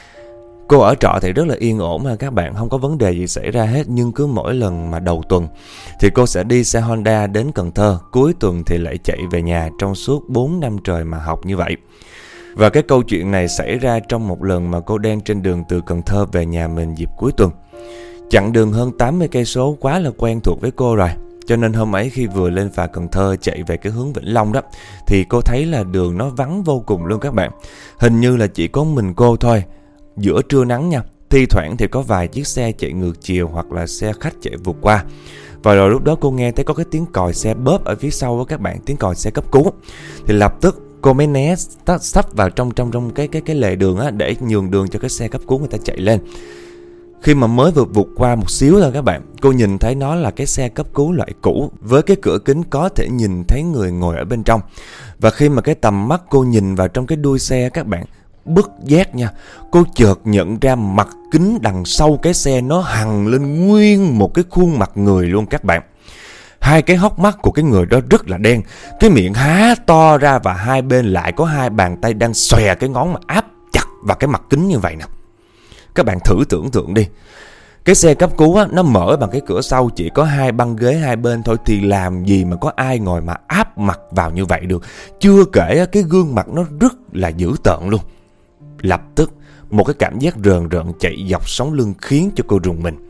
Cô ở trọ thì rất là yên ổn mà các bạn, không có vấn đề gì xảy ra hết. Nhưng cứ mỗi lần mà đầu tuần thì cô sẽ đi xe Honda đến Cần Thơ, cuối tuần thì lại chạy về nhà trong suốt 4 năm trời mà học như vậy. Và cái câu chuyện này xảy ra trong một lần mà cô đang trên đường từ Cần Thơ về nhà mình dịp cuối tuần. Chặng đường hơn 80 cây số quá là quen thuộc với cô rồi. Cho nên hôm ấy khi vừa lên phà Cần Thơ chạy về cái hướng Vĩnh Long đó, thì cô thấy là đường nó vắng vô cùng luôn các bạn. Hình như là chỉ có mình cô thôi. Giữa trưa nắng nha, thi thoảng thì có vài chiếc xe chạy ngược chiều hoặc là xe khách chạy vụt qua. Và rồi lúc đó cô nghe thấy có cái tiếng còi xe bóp ở phía sau đó các bạn, tiếng còi xe cấp cứu. Thì lập tức cô mới né sắp vào trong cái lề đường á, để nhường đường cho cái xe cấp cứu người ta chạy lên. Khi mà mới vừa vụt qua một xíu thôi các bạn, cô nhìn thấy nó là cái xe cấp cứu loại cũ, với cái cửa kính có thể nhìn thấy người ngồi ở bên trong. Và khi mà cái tầm mắt cô nhìn vào trong cái đuôi xe các bạn, bất giác nha, cô chợt nhận ra mặt kính đằng sau cái xe nó hằn lên nguyên một cái khuôn mặt người luôn các bạn. Hai cái hốc mắt của cái người đó rất là đen, cái miệng há to ra và hai bên lại có hai bàn tay đang xòe cái ngón mà áp chặt vào cái mặt kính như vậy nè. Các bạn thử tưởng tượng đi, cái xe cấp cứu á, nó mở bằng cái cửa sau, chỉ có hai băng ghế hai bên thôi, thì làm gì mà có ai ngồi mà áp mặt vào như vậy được. Chưa kể cái gương mặt nó rất là dữ tợn luôn. Lập tức một cái cảm giác rờn rợn chạy dọc sống lưng khiến cho cô rùng mình.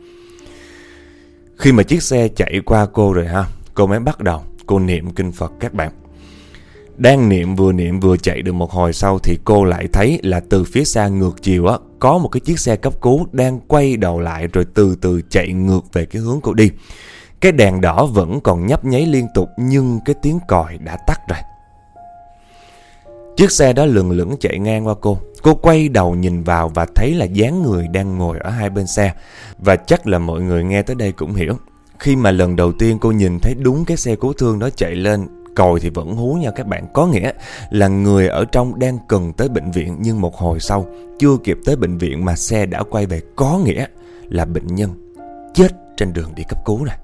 Khi mà chiếc xe chạy qua cô rồi ha, cô mới bắt đầu cô niệm kinh Phật các bạn. Đang niệm vừa chạy được một hồi sau thì cô lại thấy là từ phía xa ngược chiều á, có một cái chiếc xe cấp cứu đang quay đầu lại rồi từ từ chạy ngược về cái hướng cô đi. Cái đèn đỏ vẫn còn nhấp nháy liên tục nhưng cái tiếng còi đã tắt rồi. Chiếc xe đó lừng lững chạy ngang qua cô. Cô quay đầu nhìn vào và thấy là dáng người đang ngồi ở hai bên xe. Và chắc là mọi người nghe tới đây cũng hiểu. Khi mà lần đầu tiên cô nhìn thấy đúng cái xe cứu thương đó chạy lên, còi thì vẫn hú nha các bạn. Có nghĩa là người ở trong đang cần tới bệnh viện, nhưng một hồi sau chưa kịp tới bệnh viện mà xe đã quay về. Có nghĩa là bệnh nhân chết trên đường đi cấp cứu này.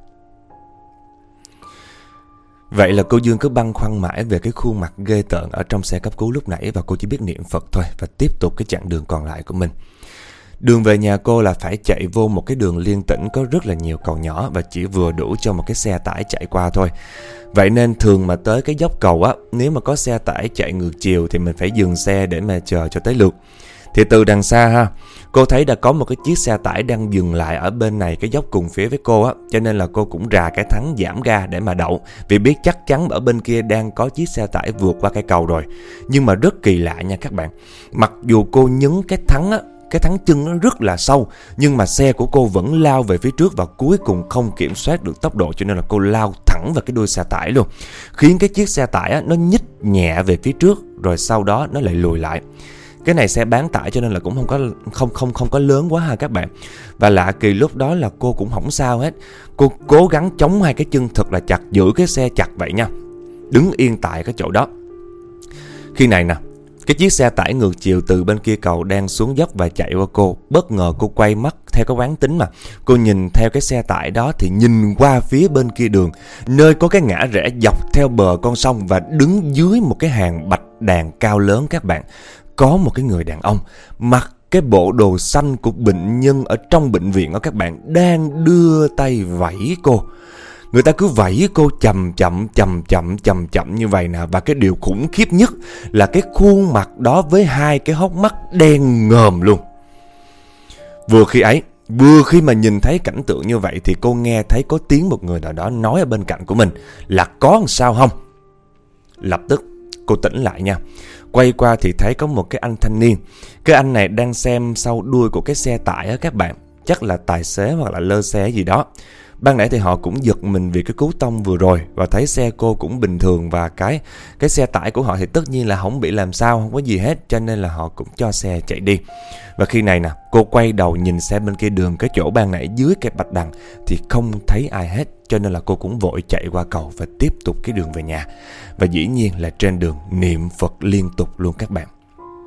Vậy là cô Dương cứ băn khoăn mãi về cái khuôn mặt ghê tởn ở trong xe cấp cứu lúc nãy, và cô chỉ biết niệm Phật thôi và tiếp tục cái chặng đường còn lại của mình. Đường về nhà cô là phải chạy vô một cái đường liên tỉnh có rất là nhiều cầu nhỏ và chỉ vừa đủ cho một cái xe tải chạy qua thôi. Vậy nên thường mà tới cái dốc cầu á, nếu mà có xe tải chạy ngược chiều thì mình phải dừng xe để mà chờ cho tới lượt. Thì từ đằng xa ha, cô thấy đã có một cái chiếc xe tải đang dừng lại ở bên này cái dốc cùng phía với cô á, cho nên là cô cũng rà cái thắng giảm ga để mà đậu, vì biết chắc chắn ở bên kia đang có chiếc xe tải vượt qua cái cầu rồi. Nhưng mà rất kỳ lạ nha các bạn, mặc dù cô nhấn cái thắng á, cái thắng chân nó rất là sâu, nhưng mà xe của cô vẫn lao về phía trước và cuối cùng không kiểm soát được tốc độ, cho nên là cô lao thẳng vào cái đuôi xe tải luôn, khiến cái chiếc xe tải á, nó nhích nhẹ về phía trước rồi sau đó nó lại lùi lại. Cái này xe bán tải cho nên là cũng không có lớn quá ha các bạn. Và lạ kỳ lúc đó là cô cũng không sao hết. Cô cố gắng chống hai cái chân thật là chặt, giữ cái xe chặt vậy nha, đứng yên tại cái chỗ đó. Khi này nè, cái chiếc xe tải ngược chiều từ bên kia cầu đang xuống dốc và chạy qua cô. Bất ngờ cô quay mắt theo cái quán tính mà. Cô nhìn theo cái xe tải đó thì nhìn qua phía bên kia đường, nơi có cái ngã rẽ dọc theo bờ con sông, và đứng dưới một cái hàng bạch đàn cao lớn các bạn, có một cái người đàn ông mặc cái bộ đồ xanh của bệnh nhân ở trong bệnh viện đó các bạn, đang đưa tay vẫy cô. Người ta cứ vẫy cô chậm chậm như vậy nè. Và cái điều khủng khiếp nhất là cái khuôn mặt đó với hai cái hốc mắt đen ngòm luôn. Vừa khi mà nhìn thấy cảnh tượng như vậy thì cô nghe thấy có tiếng một người nào đó nói ở bên cạnh của mình là có làm sao không. Lập tức cô tỉnh lại nha. Quay qua thì thấy có một cái anh thanh niên. Cái anh này đang xem sau đuôi của cái xe tải á các bạn. chắc là tài xế hoặc là lơ xe gì đó. Ban nãy thì họ cũng giật mình vì cái cú tông vừa rồi và thấy xe cô cũng bình thường, và cái xe tải của họ thì tất nhiên là không bị làm sao, không có gì hết, cho nên là họ cũng cho xe chạy đi. Và khi này nè, cô quay đầu nhìn xe bên kia đường, cái chỗ ban nãy dưới cái bạch đằng thì không thấy ai hết, cho nên là cô cũng vội chạy qua cầu và tiếp tục cái đường về nhà. Và dĩ nhiên là trên đường niệm Phật liên tục luôn các bạn.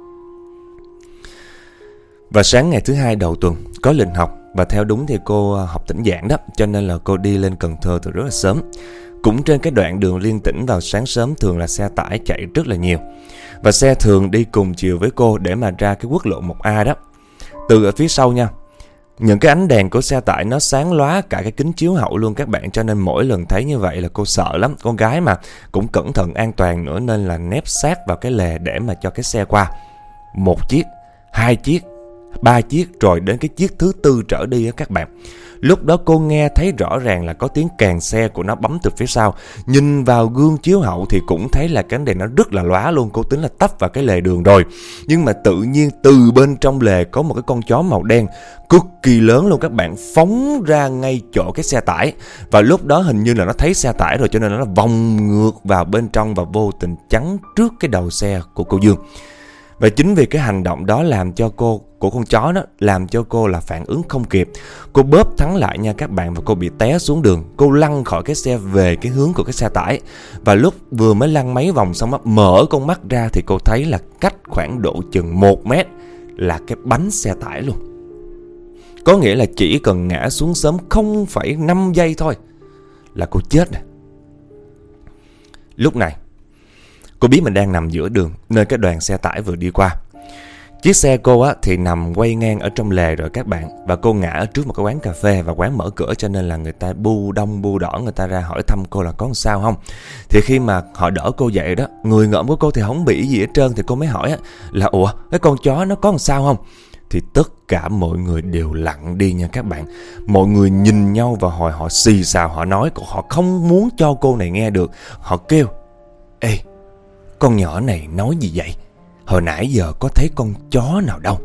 Và sáng ngày thứ hai đầu tuần có lịch học, và theo đúng thì cô học tỉnh giảng đó, cho nên là cô đi lên Cần Thơ từ rất là sớm. Cũng trên cái đoạn đường liên tỉnh vào sáng sớm thường là xe tải chạy rất là nhiều, và xe thường đi cùng chiều với cô để mà ra cái quốc lộ 1A đó. Từ ở phía sau nha, những cái ánh đèn của xe tải nó sáng lóa cả cái kính chiếu hậu luôn các bạn, cho nên mỗi lần thấy như vậy là cô sợ lắm. Con gái mà cũng cẩn thận an toàn nữa, nên là nép sát vào cái lề để mà cho cái xe qua. 1 chiếc, 2 chiếc, 3 chiếc, rồi đến cái chiếc thứ 4 trở đi á các bạn. Lúc đó cô nghe thấy rõ ràng là có tiếng kèn xe của nó bấm từ phía sau. Nhìn vào gương chiếu hậu thì cũng thấy là cái ánh đèn nó rất là lóa luôn. Cô tính là tấp vào cái lề đường rồi, nhưng mà tự nhiên từ bên trong lề có một cái con chó màu đen cực kỳ lớn luôn các bạn, phóng ra ngay chỗ cái xe tải. Và lúc đó hình như là nó thấy xe tải rồi, cho nên nó vòng ngược vào bên trong và vô tình chắn trước cái đầu xe của cô Dương. Và chính vì cái hành động đó làm cho cô, của con chó đó, làm cho cô là phản ứng không kịp. Cô bóp thắng lại nha các bạn, và cô bị té xuống đường. Cô lăn khỏi cái xe về cái hướng của cái xe tải. Và lúc vừa mới lăn mấy vòng xong á, mở con mắt ra thì cô thấy là cách khoảng độ chừng 1 mét là cái bánh xe tải luôn. Có nghĩa là chỉ cần ngã xuống sớm 0,5 giây thôi là cô chết rồi. Lúc này cô biết mình đang nằm giữa đường, nơi cái đoàn xe tải vừa đi qua. Chiếc xe cô á thì nằm quay ngang ở trong lề rồi các bạn. Và cô ngã ở trước một cái quán cà phê, và quán mở cửa cho nên là người ta bu đông bu đỏ, người ta ra hỏi thăm cô là có làm sao không. Thì khi mà họ đỡ cô dậy đó, người ngợm của cô thì không bị gì hết trơn, thì cô mới hỏi á là ủa cái con chó nó có làm sao không. Thì tất cả mọi người đều lặng đi nha các bạn. Mọi người nhìn nhau và họ xì xào, họ nói, họ không muốn cho cô này nghe được. Họ kêu: ê, con nhỏ này nói gì vậy? Hồi nãy giờ có thấy con chó nào đâu.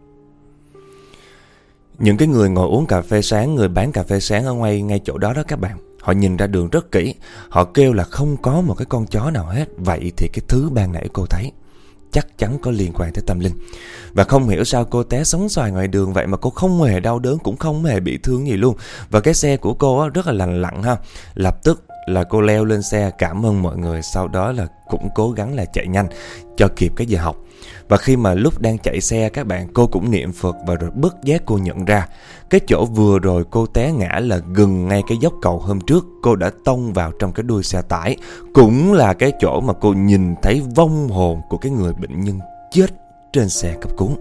Những cái người ngồi uống cà phê sáng, người bán cà phê sáng ở ngay chỗ đó đó các bạn, họ nhìn ra đường rất kỹ. Họ kêu là không có một cái con chó nào hết. Vậy thì cái thứ ban nãy cô thấy chắc chắn có liên quan tới tâm linh. Và không hiểu sao cô té sóng xoài ngoài đường vậy mà cô không hề đau đớn, cũng không hề bị thương gì luôn. Và cái xe của cô á, rất là lành lặn ha. Lập tức là cô leo lên xe cảm ơn mọi người, sau đó là cũng cố gắng là chạy nhanh cho kịp cái giờ học. Và khi mà lúc đang chạy xe các bạn, cô cũng niệm Phật, và rồi bất giác cô nhận ra cái chỗ vừa rồi cô té ngã là gần ngay cái dốc cầu hôm trước cô đã tông vào trong cái đuôi xe tải. Cũng là cái chỗ mà cô nhìn thấy vong hồn của cái người bệnh nhân chết trên xe cấp cứu.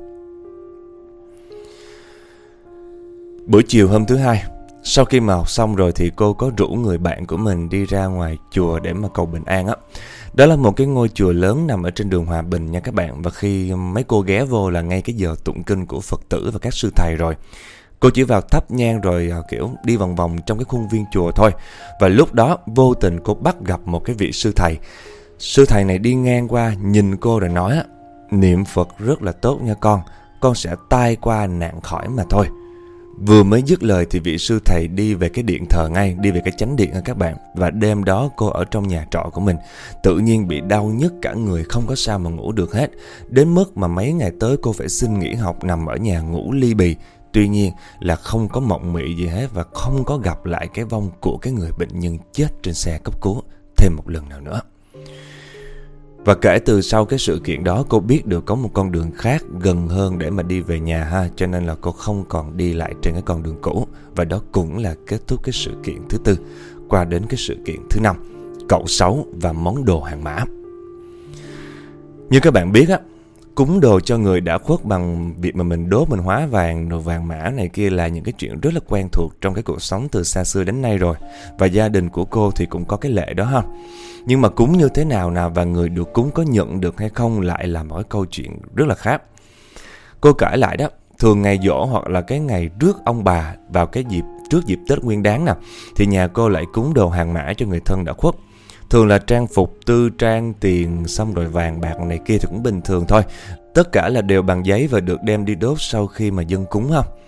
Buổi chiều hôm thứ hai, sau khi mà học xong rồi thì cô có rủ người bạn của mình đi ra ngoài chùa để mà cầu bình an á. Đó là một cái ngôi chùa lớn nằm ở trên đường Hòa Bình nha các bạn. Và khi mấy cô ghé vô là ngay cái giờ tụng kinh của Phật tử và các sư thầy rồi. Cô chỉ vào thắp nhang rồi kiểu đi vòng vòng trong cái khuôn viên chùa thôi. Và lúc đó vô tình cô bắt gặp một cái vị sư thầy. Sư thầy này đi ngang qua nhìn cô rồi nói: niệm Phật rất là tốt nha con sẽ tai qua nạn khỏi mà thôi. Vừa mới dứt lời thì vị sư thầy đi về cái điện thờ ngay, đi về cái chánh điện các bạn. Và đêm đó cô ở trong nhà trọ của mình, tự nhiên bị đau nhức cả người, không có sao mà ngủ được hết. Đến mức mà mấy ngày tới cô phải xin nghỉ học, nằm ở nhà ngủ ly bì. Tuy nhiên là không có mộng mị gì hết, và không có gặp lại cái vong của cái người bệnh nhân chết trên xe cấp cứu thêm một lần nào nữa. Và kể từ sau cái sự kiện đó, cô biết được có một con đường khác gần hơn để mà đi về nhà ha. Cho nên là cô không còn đi lại trên cái con đường cũ. Và đó cũng là kết thúc cái sự kiện thứ 4. Qua đến cái sự kiện thứ 5, cậu Sáu và món đồ hàng mã. Như các bạn biết á, cúng đồ cho người đã khuất bằng việc mà mình đốt, mình hóa vàng, đồ vàng mã này kia là những cái chuyện rất là quen thuộc trong cái cuộc sống từ xa xưa đến nay rồi. Và gia đình của cô thì cũng có cái lệ đó ha. Nhưng mà cúng như thế nào và người được cúng có nhận được hay không lại là một cái câu chuyện rất là khác. Cô kể lại đó, thường ngày giỗ hoặc là cái ngày rước ông bà vào cái trước dịp Tết Nguyên Đán nè, thì nhà cô lại cúng đồ hàng mã cho người thân đã khuất. Thường là trang phục, tư trang, tiền, xong rồi vàng bạc này kia thì cũng bình thường thôi. Tất cả là đều bằng giấy và được đem đi đốt sau khi mà dân cúng ha.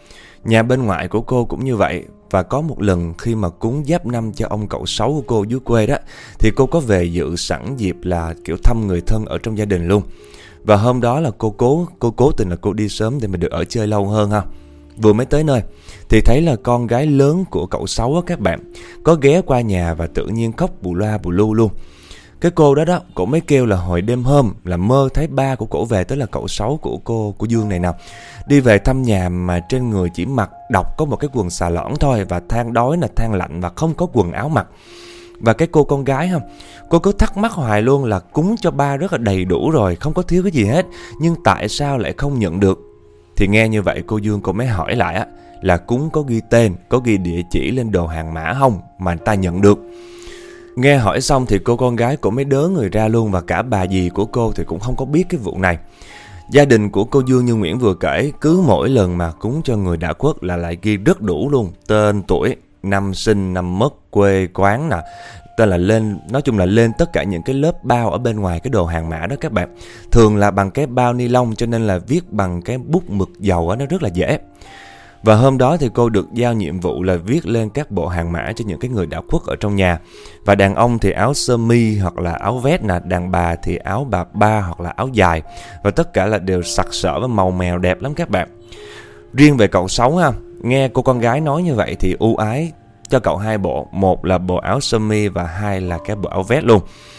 Nhà bên ngoại của cô cũng như vậy. Và có một lần khi mà cúng giáp năm cho ông cậu Sáu của cô dưới quê đó, thì cô có về dự sẵn dịp là kiểu thăm người thân ở trong gia đình luôn. Và hôm đó là cô cố tình là cô đi sớm để mà được ở chơi lâu hơn ha. Vừa mới tới nơi thì thấy là con gái lớn của cậu Sáu á các bạn, có ghé qua nhà và tự nhiên khóc bù loa bù lu luôn. Cái cô đó cổ mới kêu là hồi đêm hôm là mơ thấy ba của cổ về, tức là cậu Sáu của Dương này nè, đi về thăm nhà mà trên người chỉ mặc độc có một cái quần xà lõn thôi, và than đói là than lạnh và không có quần áo mặc. Và cái cô con gái không, cô cứ thắc mắc hoài luôn là cúng cho ba rất là đầy đủ rồi, không có thiếu cái gì hết, nhưng tại sao lại không nhận được. Thì nghe như vậy cô Dương cô mới hỏi lại á, là cúng có ghi tên, có ghi địa chỉ lên đồ hàng mã không mà người ta nhận được. Nghe hỏi xong thì cô con gái cũng mới đớ người ra luôn, và cả bà dì của cô thì cũng không có biết cái vụ này. Gia đình của cô Dương như Nguyễn vừa kể, cứ mỗi lần mà cúng cho người đã khuất là lại ghi rất đủ luôn, tên tuổi, năm sinh, năm mất, quê quán nè, tên là lên, nói chung là lên tất cả những cái lớp bao ở bên ngoài cái đồ hàng mã đó các bạn. Thường là bằng cái bao ni lông, cho nên là viết bằng cái bút mực dầu á, nó rất là dễ. Và hôm đó thì cô được giao nhiệm vụ là viết lên các bộ hàng mã cho những cái người đã khuất ở trong nhà. Và đàn ông thì áo sơ mi hoặc là áo vest nè, đàn bà thì áo bà ba hoặc là áo dài. Và tất cả là đều sặc sỡ và màu mèo đẹp lắm các bạn. Riêng về cậu Sáu ha, nghe cô con gái nói như vậy thì ưu ái cho cậu 2 bộ, một là bộ áo sơ mi và 2 là cái bộ áo vest luôn.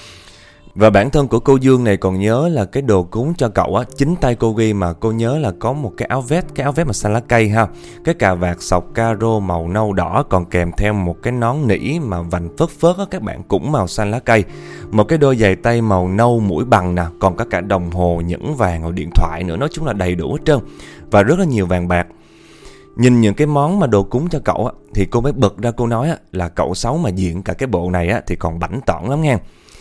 Và bản thân của cô Dương này còn nhớ là cái đồ cúng cho cậu á, chính tay cô ghi mà cô nhớ là có một cái áo vest mà xanh lá cây ha, cái cà vạt sọc caro màu nâu đỏ, còn kèm theo một cái nón nỉ mà vành phớt phớt á các bạn, cũng màu xanh lá cây, một cái đôi giày tay màu nâu mũi bằng nè, còn có cả đồng hồ, nhẫn vàng, rồi điện thoại nữa, nói chung là đầy đủ hết trơn, và rất là nhiều vàng bạc. Nhìn những cái món mà đồ cúng cho cậu á, thì cô mới bật ra cô nói á, là cậu Sáu mà diện cả cái bộ này á, thì còn bảnh tỏn lắm nha.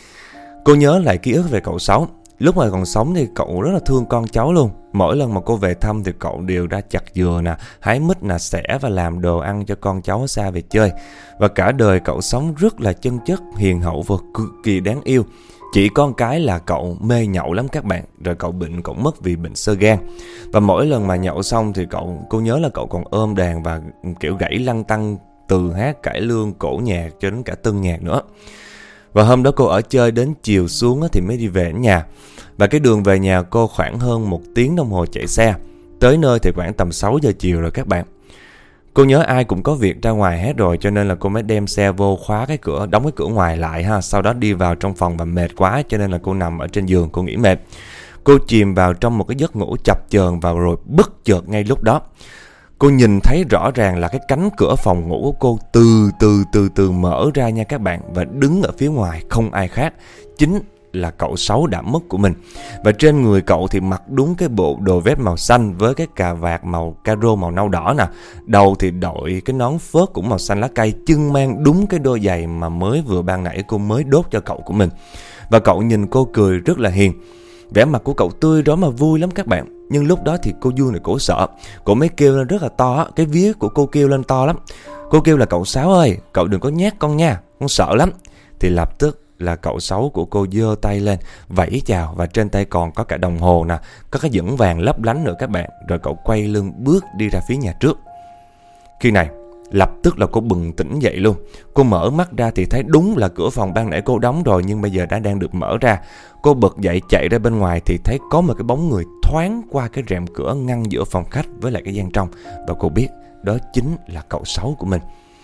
Cô nhớ lại ký ức về cậu Sáu. Lúc mà còn sống thì cậu rất là thương con cháu luôn. Mỗi lần mà cô về thăm thì cậu đều ra chặt dừa nè, hái mít nè, xẻ và làm đồ ăn cho con cháu xa về chơi. Và cả đời cậu sống rất là chân chất, hiền hậu và cực kỳ đáng yêu. Chỉ có cái là cậu mê nhậu lắm các bạn. Rồi cậu mất vì bệnh xơ gan. Và mỗi lần mà nhậu xong thì cô nhớ là cậu còn ôm đàn và kiểu gãy lăn tăn, từ hát cải lương, cổ nhạc cho đến cả tân nhạc nữa. Và hôm đó cô ở chơi đến chiều xuống thì mới đi về đến nhà. Và cái đường về nhà cô khoảng hơn 1 tiếng đồng hồ chạy xe. Tới nơi thì khoảng tầm 6 giờ chiều rồi các bạn. Cô nhớ ai cũng có việc ra ngoài hết rồi, cho nên là cô mới đem xe vô, khóa cái cửa, đóng cái cửa ngoài lại ha. Sau đó đi vào trong phòng và mệt quá, cho nên là cô nằm ở trên giường, cô nghỉ mệt. Cô chìm vào trong một cái giấc ngủ chập chờn, và rồi bất chợt ngay lúc đó cô nhìn thấy rõ ràng là cái cánh cửa phòng ngủ của cô từ từ mở ra nha các bạn. Và đứng ở phía ngoài không ai khác, chính là cậu Sáu đã mất của mình. Và trên người cậu thì mặc đúng cái bộ đồ vest màu xanh với cái cà vạt màu caro màu nâu đỏ nè. Đầu thì đội cái nón phớt cũng màu xanh lá cây, chân mang đúng cái đôi giày mà vừa ban nãy cô mới đốt cho cậu của mình. Và cậu nhìn cô cười rất là hiền. Vẻ mặt của cậu tươi rói mà vui lắm các bạn. Nhưng lúc đó thì cô Dương này cổ sợ, cô mới kêu lên rất là to, cái vía của cô kêu lên to lắm. Cô kêu là cậu Sáu ơi, cậu đừng có nhát con nha, con sợ lắm. Thì lập tức là cậu Sáu của cô giơ tay lên vẫy chào, và trên tay còn có cả đồng hồ nè, có cái nhẫn vàng lấp lánh nữa các bạn. Rồi cậu quay lưng bước đi ra phía nhà trước. Khi này lập tức là cô bừng tỉnh dậy luôn. Cô mở mắt ra thì thấy đúng là cửa phòng ban nãy cô đóng rồi, nhưng bây giờ đang được mở ra. Cô bật dậy chạy ra bên ngoài thì thấy có một cái bóng người thoáng qua cái rèm cửa ngăn giữa phòng khách với lại cái gian trong. Và cô biết đó chính là cậu Sáu của mình.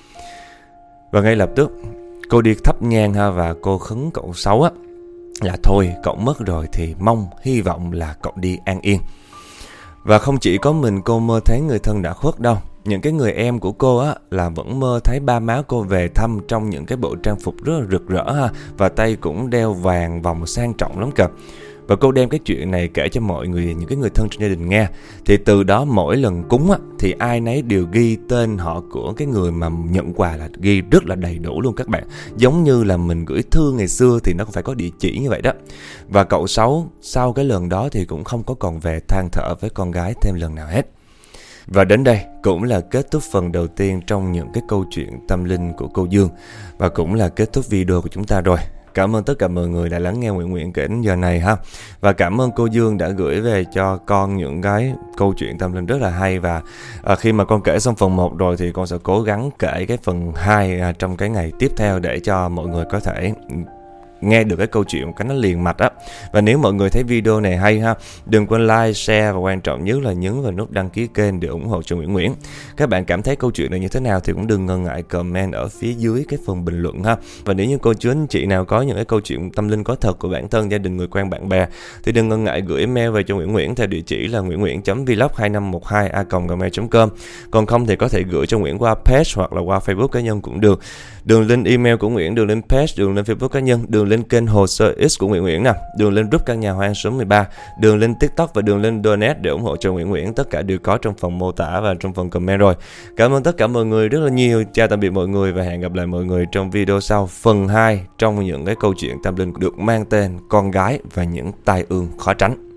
Và ngay lập tức cô đi thắp nhang ha, và cô khấn cậu Sáu á, là thôi cậu mất rồi thì hy vọng là cậu đi an yên. Và không chỉ có mình cô mơ thấy người thân đã khuất đâu. Những cái người em của cô á là vẫn mơ thấy ba má cô về thăm trong những cái bộ trang phục rất là rực rỡ ha, và tay cũng đeo vàng vòng sang trọng lắm kìa. Và cô đem cái chuyện này kể cho mọi người, những cái người thân trong gia đình nghe. Thì từ đó mỗi lần cúng á thì ai nấy đều ghi tên họ của cái người mà nhận quà, là ghi rất là đầy đủ luôn các bạn. Giống như là mình gửi thư ngày xưa thì nó cũng phải có địa chỉ như vậy đó. Và cậu Sáu sau cái lần đó thì cũng không có còn về than thở với con gái thêm lần nào hết. Và đến đây cũng là kết thúc phần đầu tiên trong những cái câu chuyện tâm linh của cô Dương, và cũng là kết thúc video của chúng ta rồi. Cảm ơn tất cả mọi người đã lắng nghe Nguyễn Nguyễn kể đến giờ này ha. Và cảm ơn cô Dương đã gửi về cho con những cái câu chuyện tâm linh rất là hay. Và khi mà con kể xong phần 1 rồi thì con sẽ cố gắng kể cái phần 2 trong cái ngày tiếp theo để cho mọi người có thể nghe được cái câu chuyện một cái nó liền mạch á. Và nếu mọi người thấy video này hay ha, đừng quên like, share và quan trọng nhất là nhấn vào nút đăng ký kênh để ủng hộ cho Nguyễn Nguyễn. Các bạn cảm thấy câu chuyện này như thế nào thì cũng đừng ngần ngại comment ở phía dưới cái phần bình luận ha. Và nếu như cô chú anh chị nào có những cái câu chuyện tâm linh có thật của bản thân, gia đình, người quen, bạn bè thì đừng ngần ngại gửi email về cho Nguyễn Nguyễn theo địa chỉ là nguyễn nguyễn.vlog2512a@gmail.com. Còn không thì có thể gửi cho Nguyễn qua page hoặc là qua Facebook cá nhân cũng được. Đường link email của Nguyễn, đường link page, đường link Facebook cá nhân, đường link kênh Hồ Sơ X của Nguyễn Nguyễn nè, đường link group căn nhà Hoa An số 13, đường link TikTok và đường link donate để ủng hộ cho Nguyễn Nguyễn, tất cả đều có trong phần mô tả và trong phần comment rồi. Cảm ơn tất cả mọi người rất là nhiều. Chào tạm biệt mọi người và hẹn gặp lại mọi người trong video sau, phần 2 trong những cái câu chuyện tâm linh được mang tên Con Gái và những tai ương khó tránh.